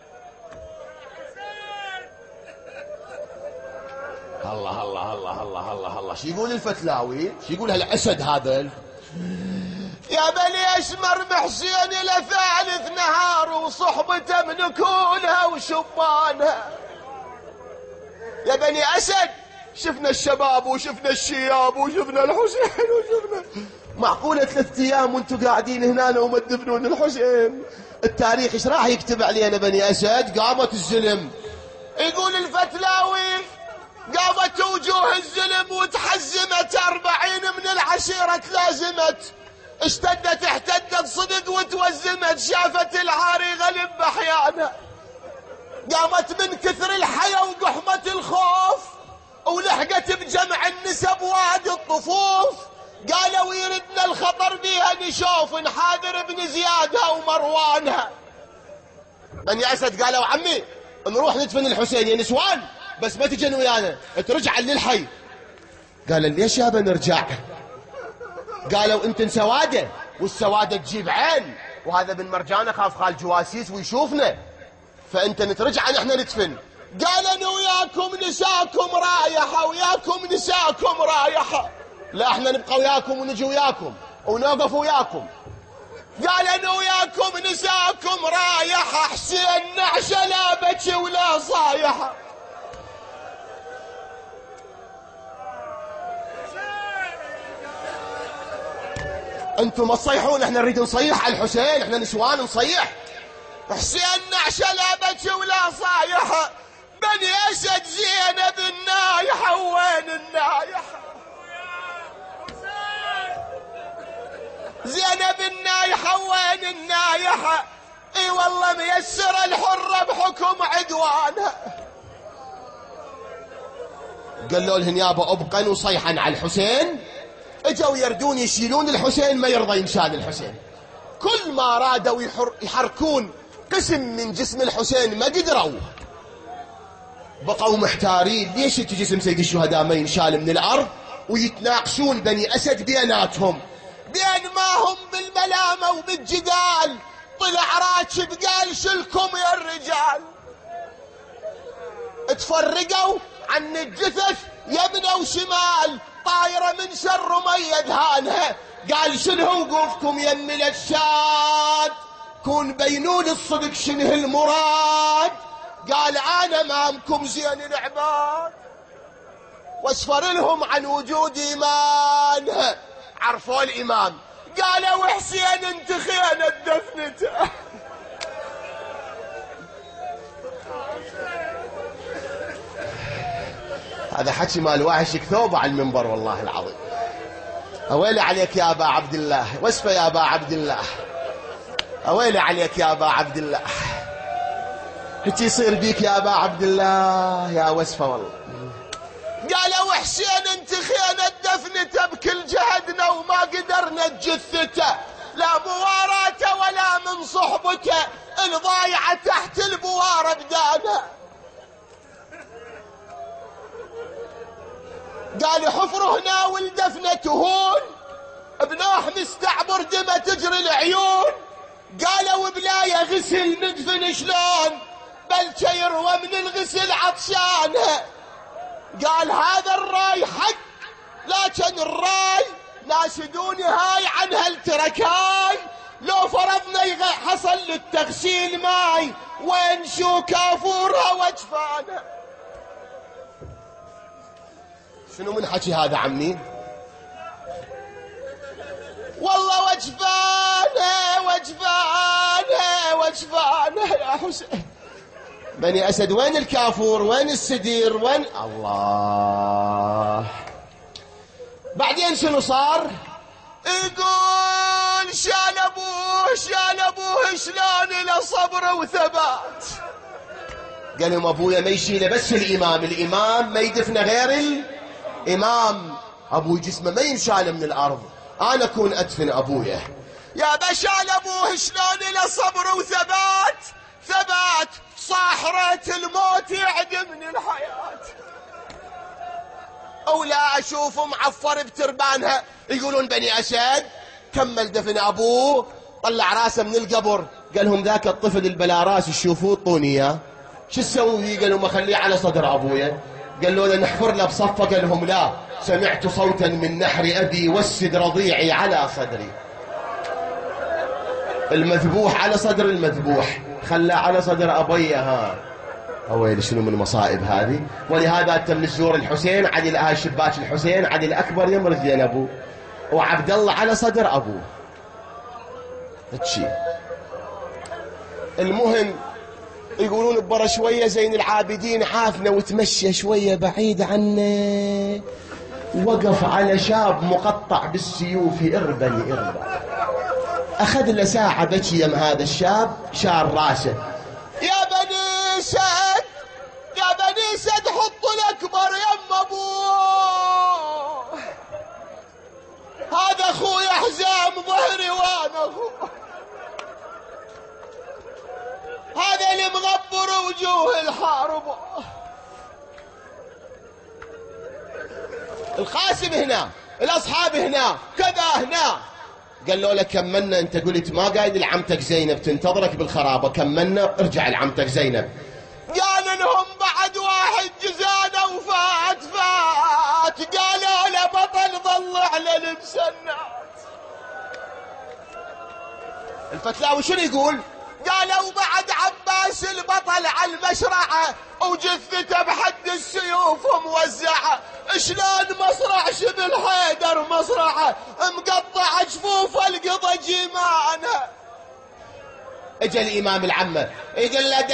الله الله الله الله الله الله. شو يقول الفتلاوي؟ شو يقول هالأسد هذا؟ يا بني أشمر بحسين إلى ثالث نهار وصحبته منكونها وشبانها. يا بني أسد شفنا الشباب وشفنا الشياب وشفنا الحسين وشفنا. معقولة 3 أيام وانتم قاعدين هنا وما تدفنون الحسين؟ التاريخ ايش راح يكتب علينا بني أسد؟ قامت الزلم. يقول الفتلاوي قامت وجوه الزلم وتحزمت 40 من العشيرة تلازمت، اشتدت احتدت صدق وتوزمت، شافت العاري غلب بحيانها، قامت من كثر الحيا وقحمة الخوف ولحقت بجمع النسب وادي الطفوف، قالوا يردنا الخطر بيها نشوف نحاذر ابن زيادها ومروانها. بني أسد قالوا عمي نروح ندفن الحسين يا نسوان، بس ما تجن ويانا ترجع للحي. قال ليش يابا نرجع؟ قالوا انت سواده والسواده تجيب عين، وهذا بن مرجان خاف خال جواسيس ويشوفنا، فانت نترجع نحن ندفن. قال انا وياكم نساكم رايحه، وياكم نساكم رايحه، لا احنا نبقى وياكم ونجي وياكم ونوقف وياكم. قال انا وياكم نساكم رايحه، حسين نعشه لا بكي ولا صايحه. انتم ما تصيحون، احنا نريد نصيح على الحسين، احنا نسوان نصيح. حسين نعشه لا بكي ولا صايحه، بني اسد زينب النايحه، وين النايحه؟ زينب النايحه وين النايحه؟ اي والله ميسر الحره بحكم عدوانها. قالوا لهن يابا ابقا وصيحا على الحسين. اجوا يردون يشيلون الحسين، ما يرضى ينشال الحسين. كل ما رادوا يحركون قسم من جسم الحسين ما قدروا، بقوا محتارين ليش جسم سيد الشهداء ما ينشال من الارض. ويتناقشون بني اسد بيناتهم، بين ما هم بالملامه وبالجدال. طلع راكب قال شلكم يا الرجال. تفرقوا عن الجثث يمنى وشمال، طايره من شر ميه دهانها. قال شنو وقوفكم يم الاشاد، كون بينون الصدق شنو المراد. قال انا امامكم زين العباد، واسفر لهم عن وجود ايمان. عرفوا الامام، قالوا حسين انت خيانه دفنته. هذا حكي مال واحد ثوبه على المنبر والله العظيم. اويلي عليك يا ابا عبد الله، واسفه يا ابا عبد الله، اويلي عليك يا ابا عبد الله. هيك يصير بيك يا ابا عبد الله، يا وسفه والله. قالوا حسين انت خيانه دفنته، بكل جهدنا وما قدرنا جثته، لا مواراته ولا من صحبته، الضايعه تحت البواره بدانه. قال حفره هنا والدفنه تهون، بنوح مستعبر دمه تجري العيون. قالوا بلايه غسل ندفن شلون، بل يروى من الغسل عطشانه. قال هذا الراي حق، لكن الراي ناشدوني هاي عن هالتركاي. لو فرضنا حصل للتغسيل ماي، وين شو كافورها وجفانه. شنو من حكي هذا عمي؟ والله وجفانه وجفانه وجفانه يا حسين. بني أسد وين الكافور، وين السدير، وين الله. بعدين شنو صار؟ يقول شال أبوه شلون له صبر وثبات. قال لهم أبويا ما يشيله بس الإمام ما يدفنه غير الإمام. أبوي جسمه ما ينشال من الأرض، أنا أكون أدفن أبويا. يا بشال أبوه شلون له صبر وثبات، ثبات صاحرة الموت يعدم من الحياة. أولا أشوفه معفر بتربانها. يقولون بني أسد كمل دفن أبوه، طلع راسه من القبر، قال لهم ذاك الطفل البلا راس تشوفوه طوني اياه، شو تسوي فيه؟ قال لهم اخليه على صدر ابويا. قال له نحفر له بصفه، قال لهم لا، سمعت صوتا من نحر ابي وسد رضيعي على صدري. المذبوح على صدر المذبوح، خلاه على صدر ابويا. ها اويلي شنو من مصائب هذه. ولهذا تم الزور الحسين، عدل هاي شباك الحسين، عدل الاكبر يمرج زين ابوه، وعبد الله على صدر ابوه. هالشي. المهم يقولون ببرا شويه زين العابدين عافنا وتمشى شويه بعيد عنه، وقف على شاب مقطع بالسيوف إربا لإربا. أخذ له ساعة بكي يم هذا الشاب، شار راسه. يا بني سد، يا بني سد، حطوا الأكبر يم أبوه، هذا أخوي حزام ظهري وأنا أخوه، هذا اللي مغبر وجوه الحارب. القاسم هنا، الأصحاب هنا، كذا هنا. قال له كملنا، انت قلت ما قايد لعمتك زينب تنتظرك بالخرابة، كملنا ارجع لعمتك زينب. قال لهم بعد واحد جزانا وفات فات، قالوا له بطل ظل على المسنات. الفتلاوي شنو يقول؟ قالوا بعد عباس البطل على المشرعة وجثته بحد السيوف موزعة، شلون مصرع شبل حيدر مصرعة مقطع جفوف القضى جيمانه. اجى الامام العمه يقول له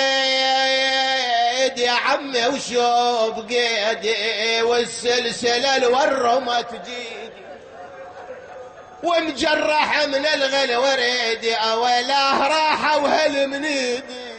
دقعيد يا عمي وشوف قيدي والسلسله الورمه تجيدي، ومجرح من الغل وريدي، أولاه راحة وهل من ايدي،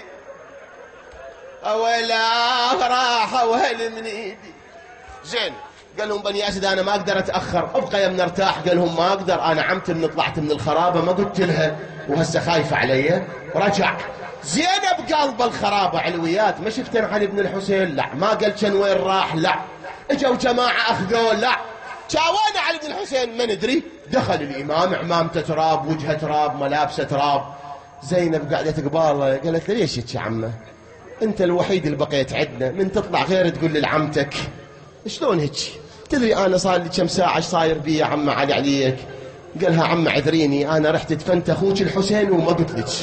أولاه راحة وهل من ايدي. زين قال لهم بني أسد أنا ما أقدر أتأخر، أبقى يم نرتاح. قال لهم ما أقدر، أنا عمتي من طلعت من الخرابة ما قلت لها وهسه خايفة علي. رجع زينب قلب الخرابة علويات، ما شفتن علي بن الحسين؟ لا. ما قال كان وين راح؟ لا. اجوا جماعة أخذوه؟ لا. شاوانا علي بن الحسين؟ ما ندري. دخل الإمام، عمامته تراب، وجهه تراب، ملابسه تراب. زينب قاعدة قباله، قالت له ليش هيك يا عمه؟ أنت الوحيد اللي بقيت عندنا، من تطلع غير تقول لعمتك شلون هيك؟ تدري أنا صار لي كم ساعة ايش صاير بي يا عمه علي عليك؟ قالها عمه عذريني، أنا رحت دفنت أخوك الحسين وما قلت لك.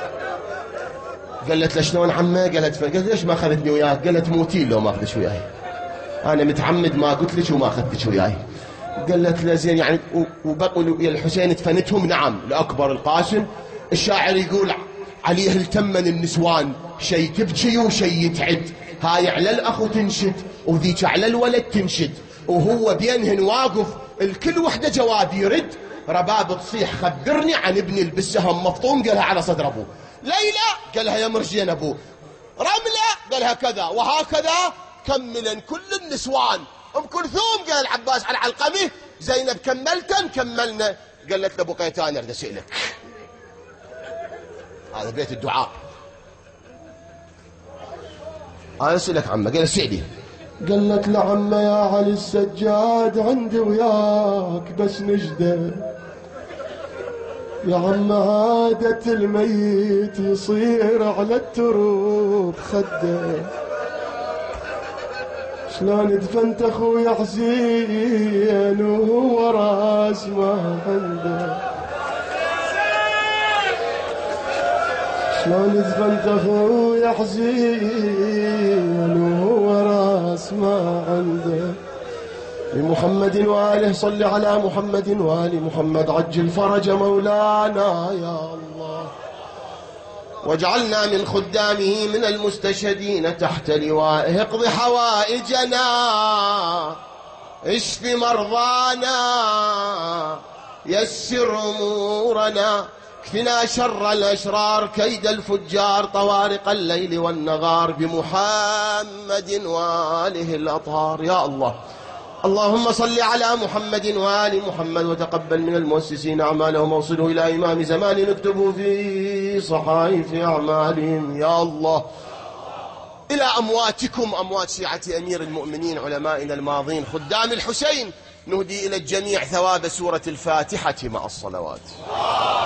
قالت له شلون عمه؟ قالت ليش ما أخذتني وياك؟ قالت موتين لو ما أخذش وياي، أنا متعمد ما قلت لك وما أخذتك وياي. قالت له زين يعني وبقوا يا الحسين دفنتهم؟ نعم. الأكبر القاسم الشاعر يقول عليه التمن النسوان، شي تبكي وشي يتعد، هاي على الأخو تنشد وذيك على الولد تنشد، وهو بينهن واقف الكل وحده جواب يرد. رباب تصيح خبرني عن ابني البسهم مفطوم، قالها على صدر أبوه. ليلى قالها يا مرجين أبوه. رملة قالها كذا، وهكذا كملا كل النسوان. أم كلثوم قال العباس على علقمه، زينب كملتن؟ كملنا. قالت له بقيتان اريد اسالك، هذا بيت الدعاء، انا اسالك عمه. قال سعدي. قالت له عمه يا علي السجاد عندي وياك بس نجده، يا عمه عادة الميت يصير على التروب خده، شلون دفنت اخوي حزين وهو راس ما عنده، شلون دفنت اخوي حزين وهو راس ما عنده. بمحمد وآله صل على محمد وآل محمد، عجل فرج مولانا يا الله، واجعلنا من خدامه من المستشهدين تحت لوائه. اقض حوائجنا، اشف مرضانا، يسر امورنا، اكفنا شر الاشرار، كيد الفجار، طوارق الليل والنهار، بمحمد واله الاطهار يا الله. اللهم صل على محمد وآل محمد، وتقبل من المؤسسين أعمالهم، ووصله إلى إمام زمان نكتب في صحائف أعمالهم يا الله. إلى أمواتكم، أموات شيعة أمير المؤمنين علمائنا الماضين خدام الحسين، نهدي إلى الجميع ثواب سورة الفاتحة مع الصلوات.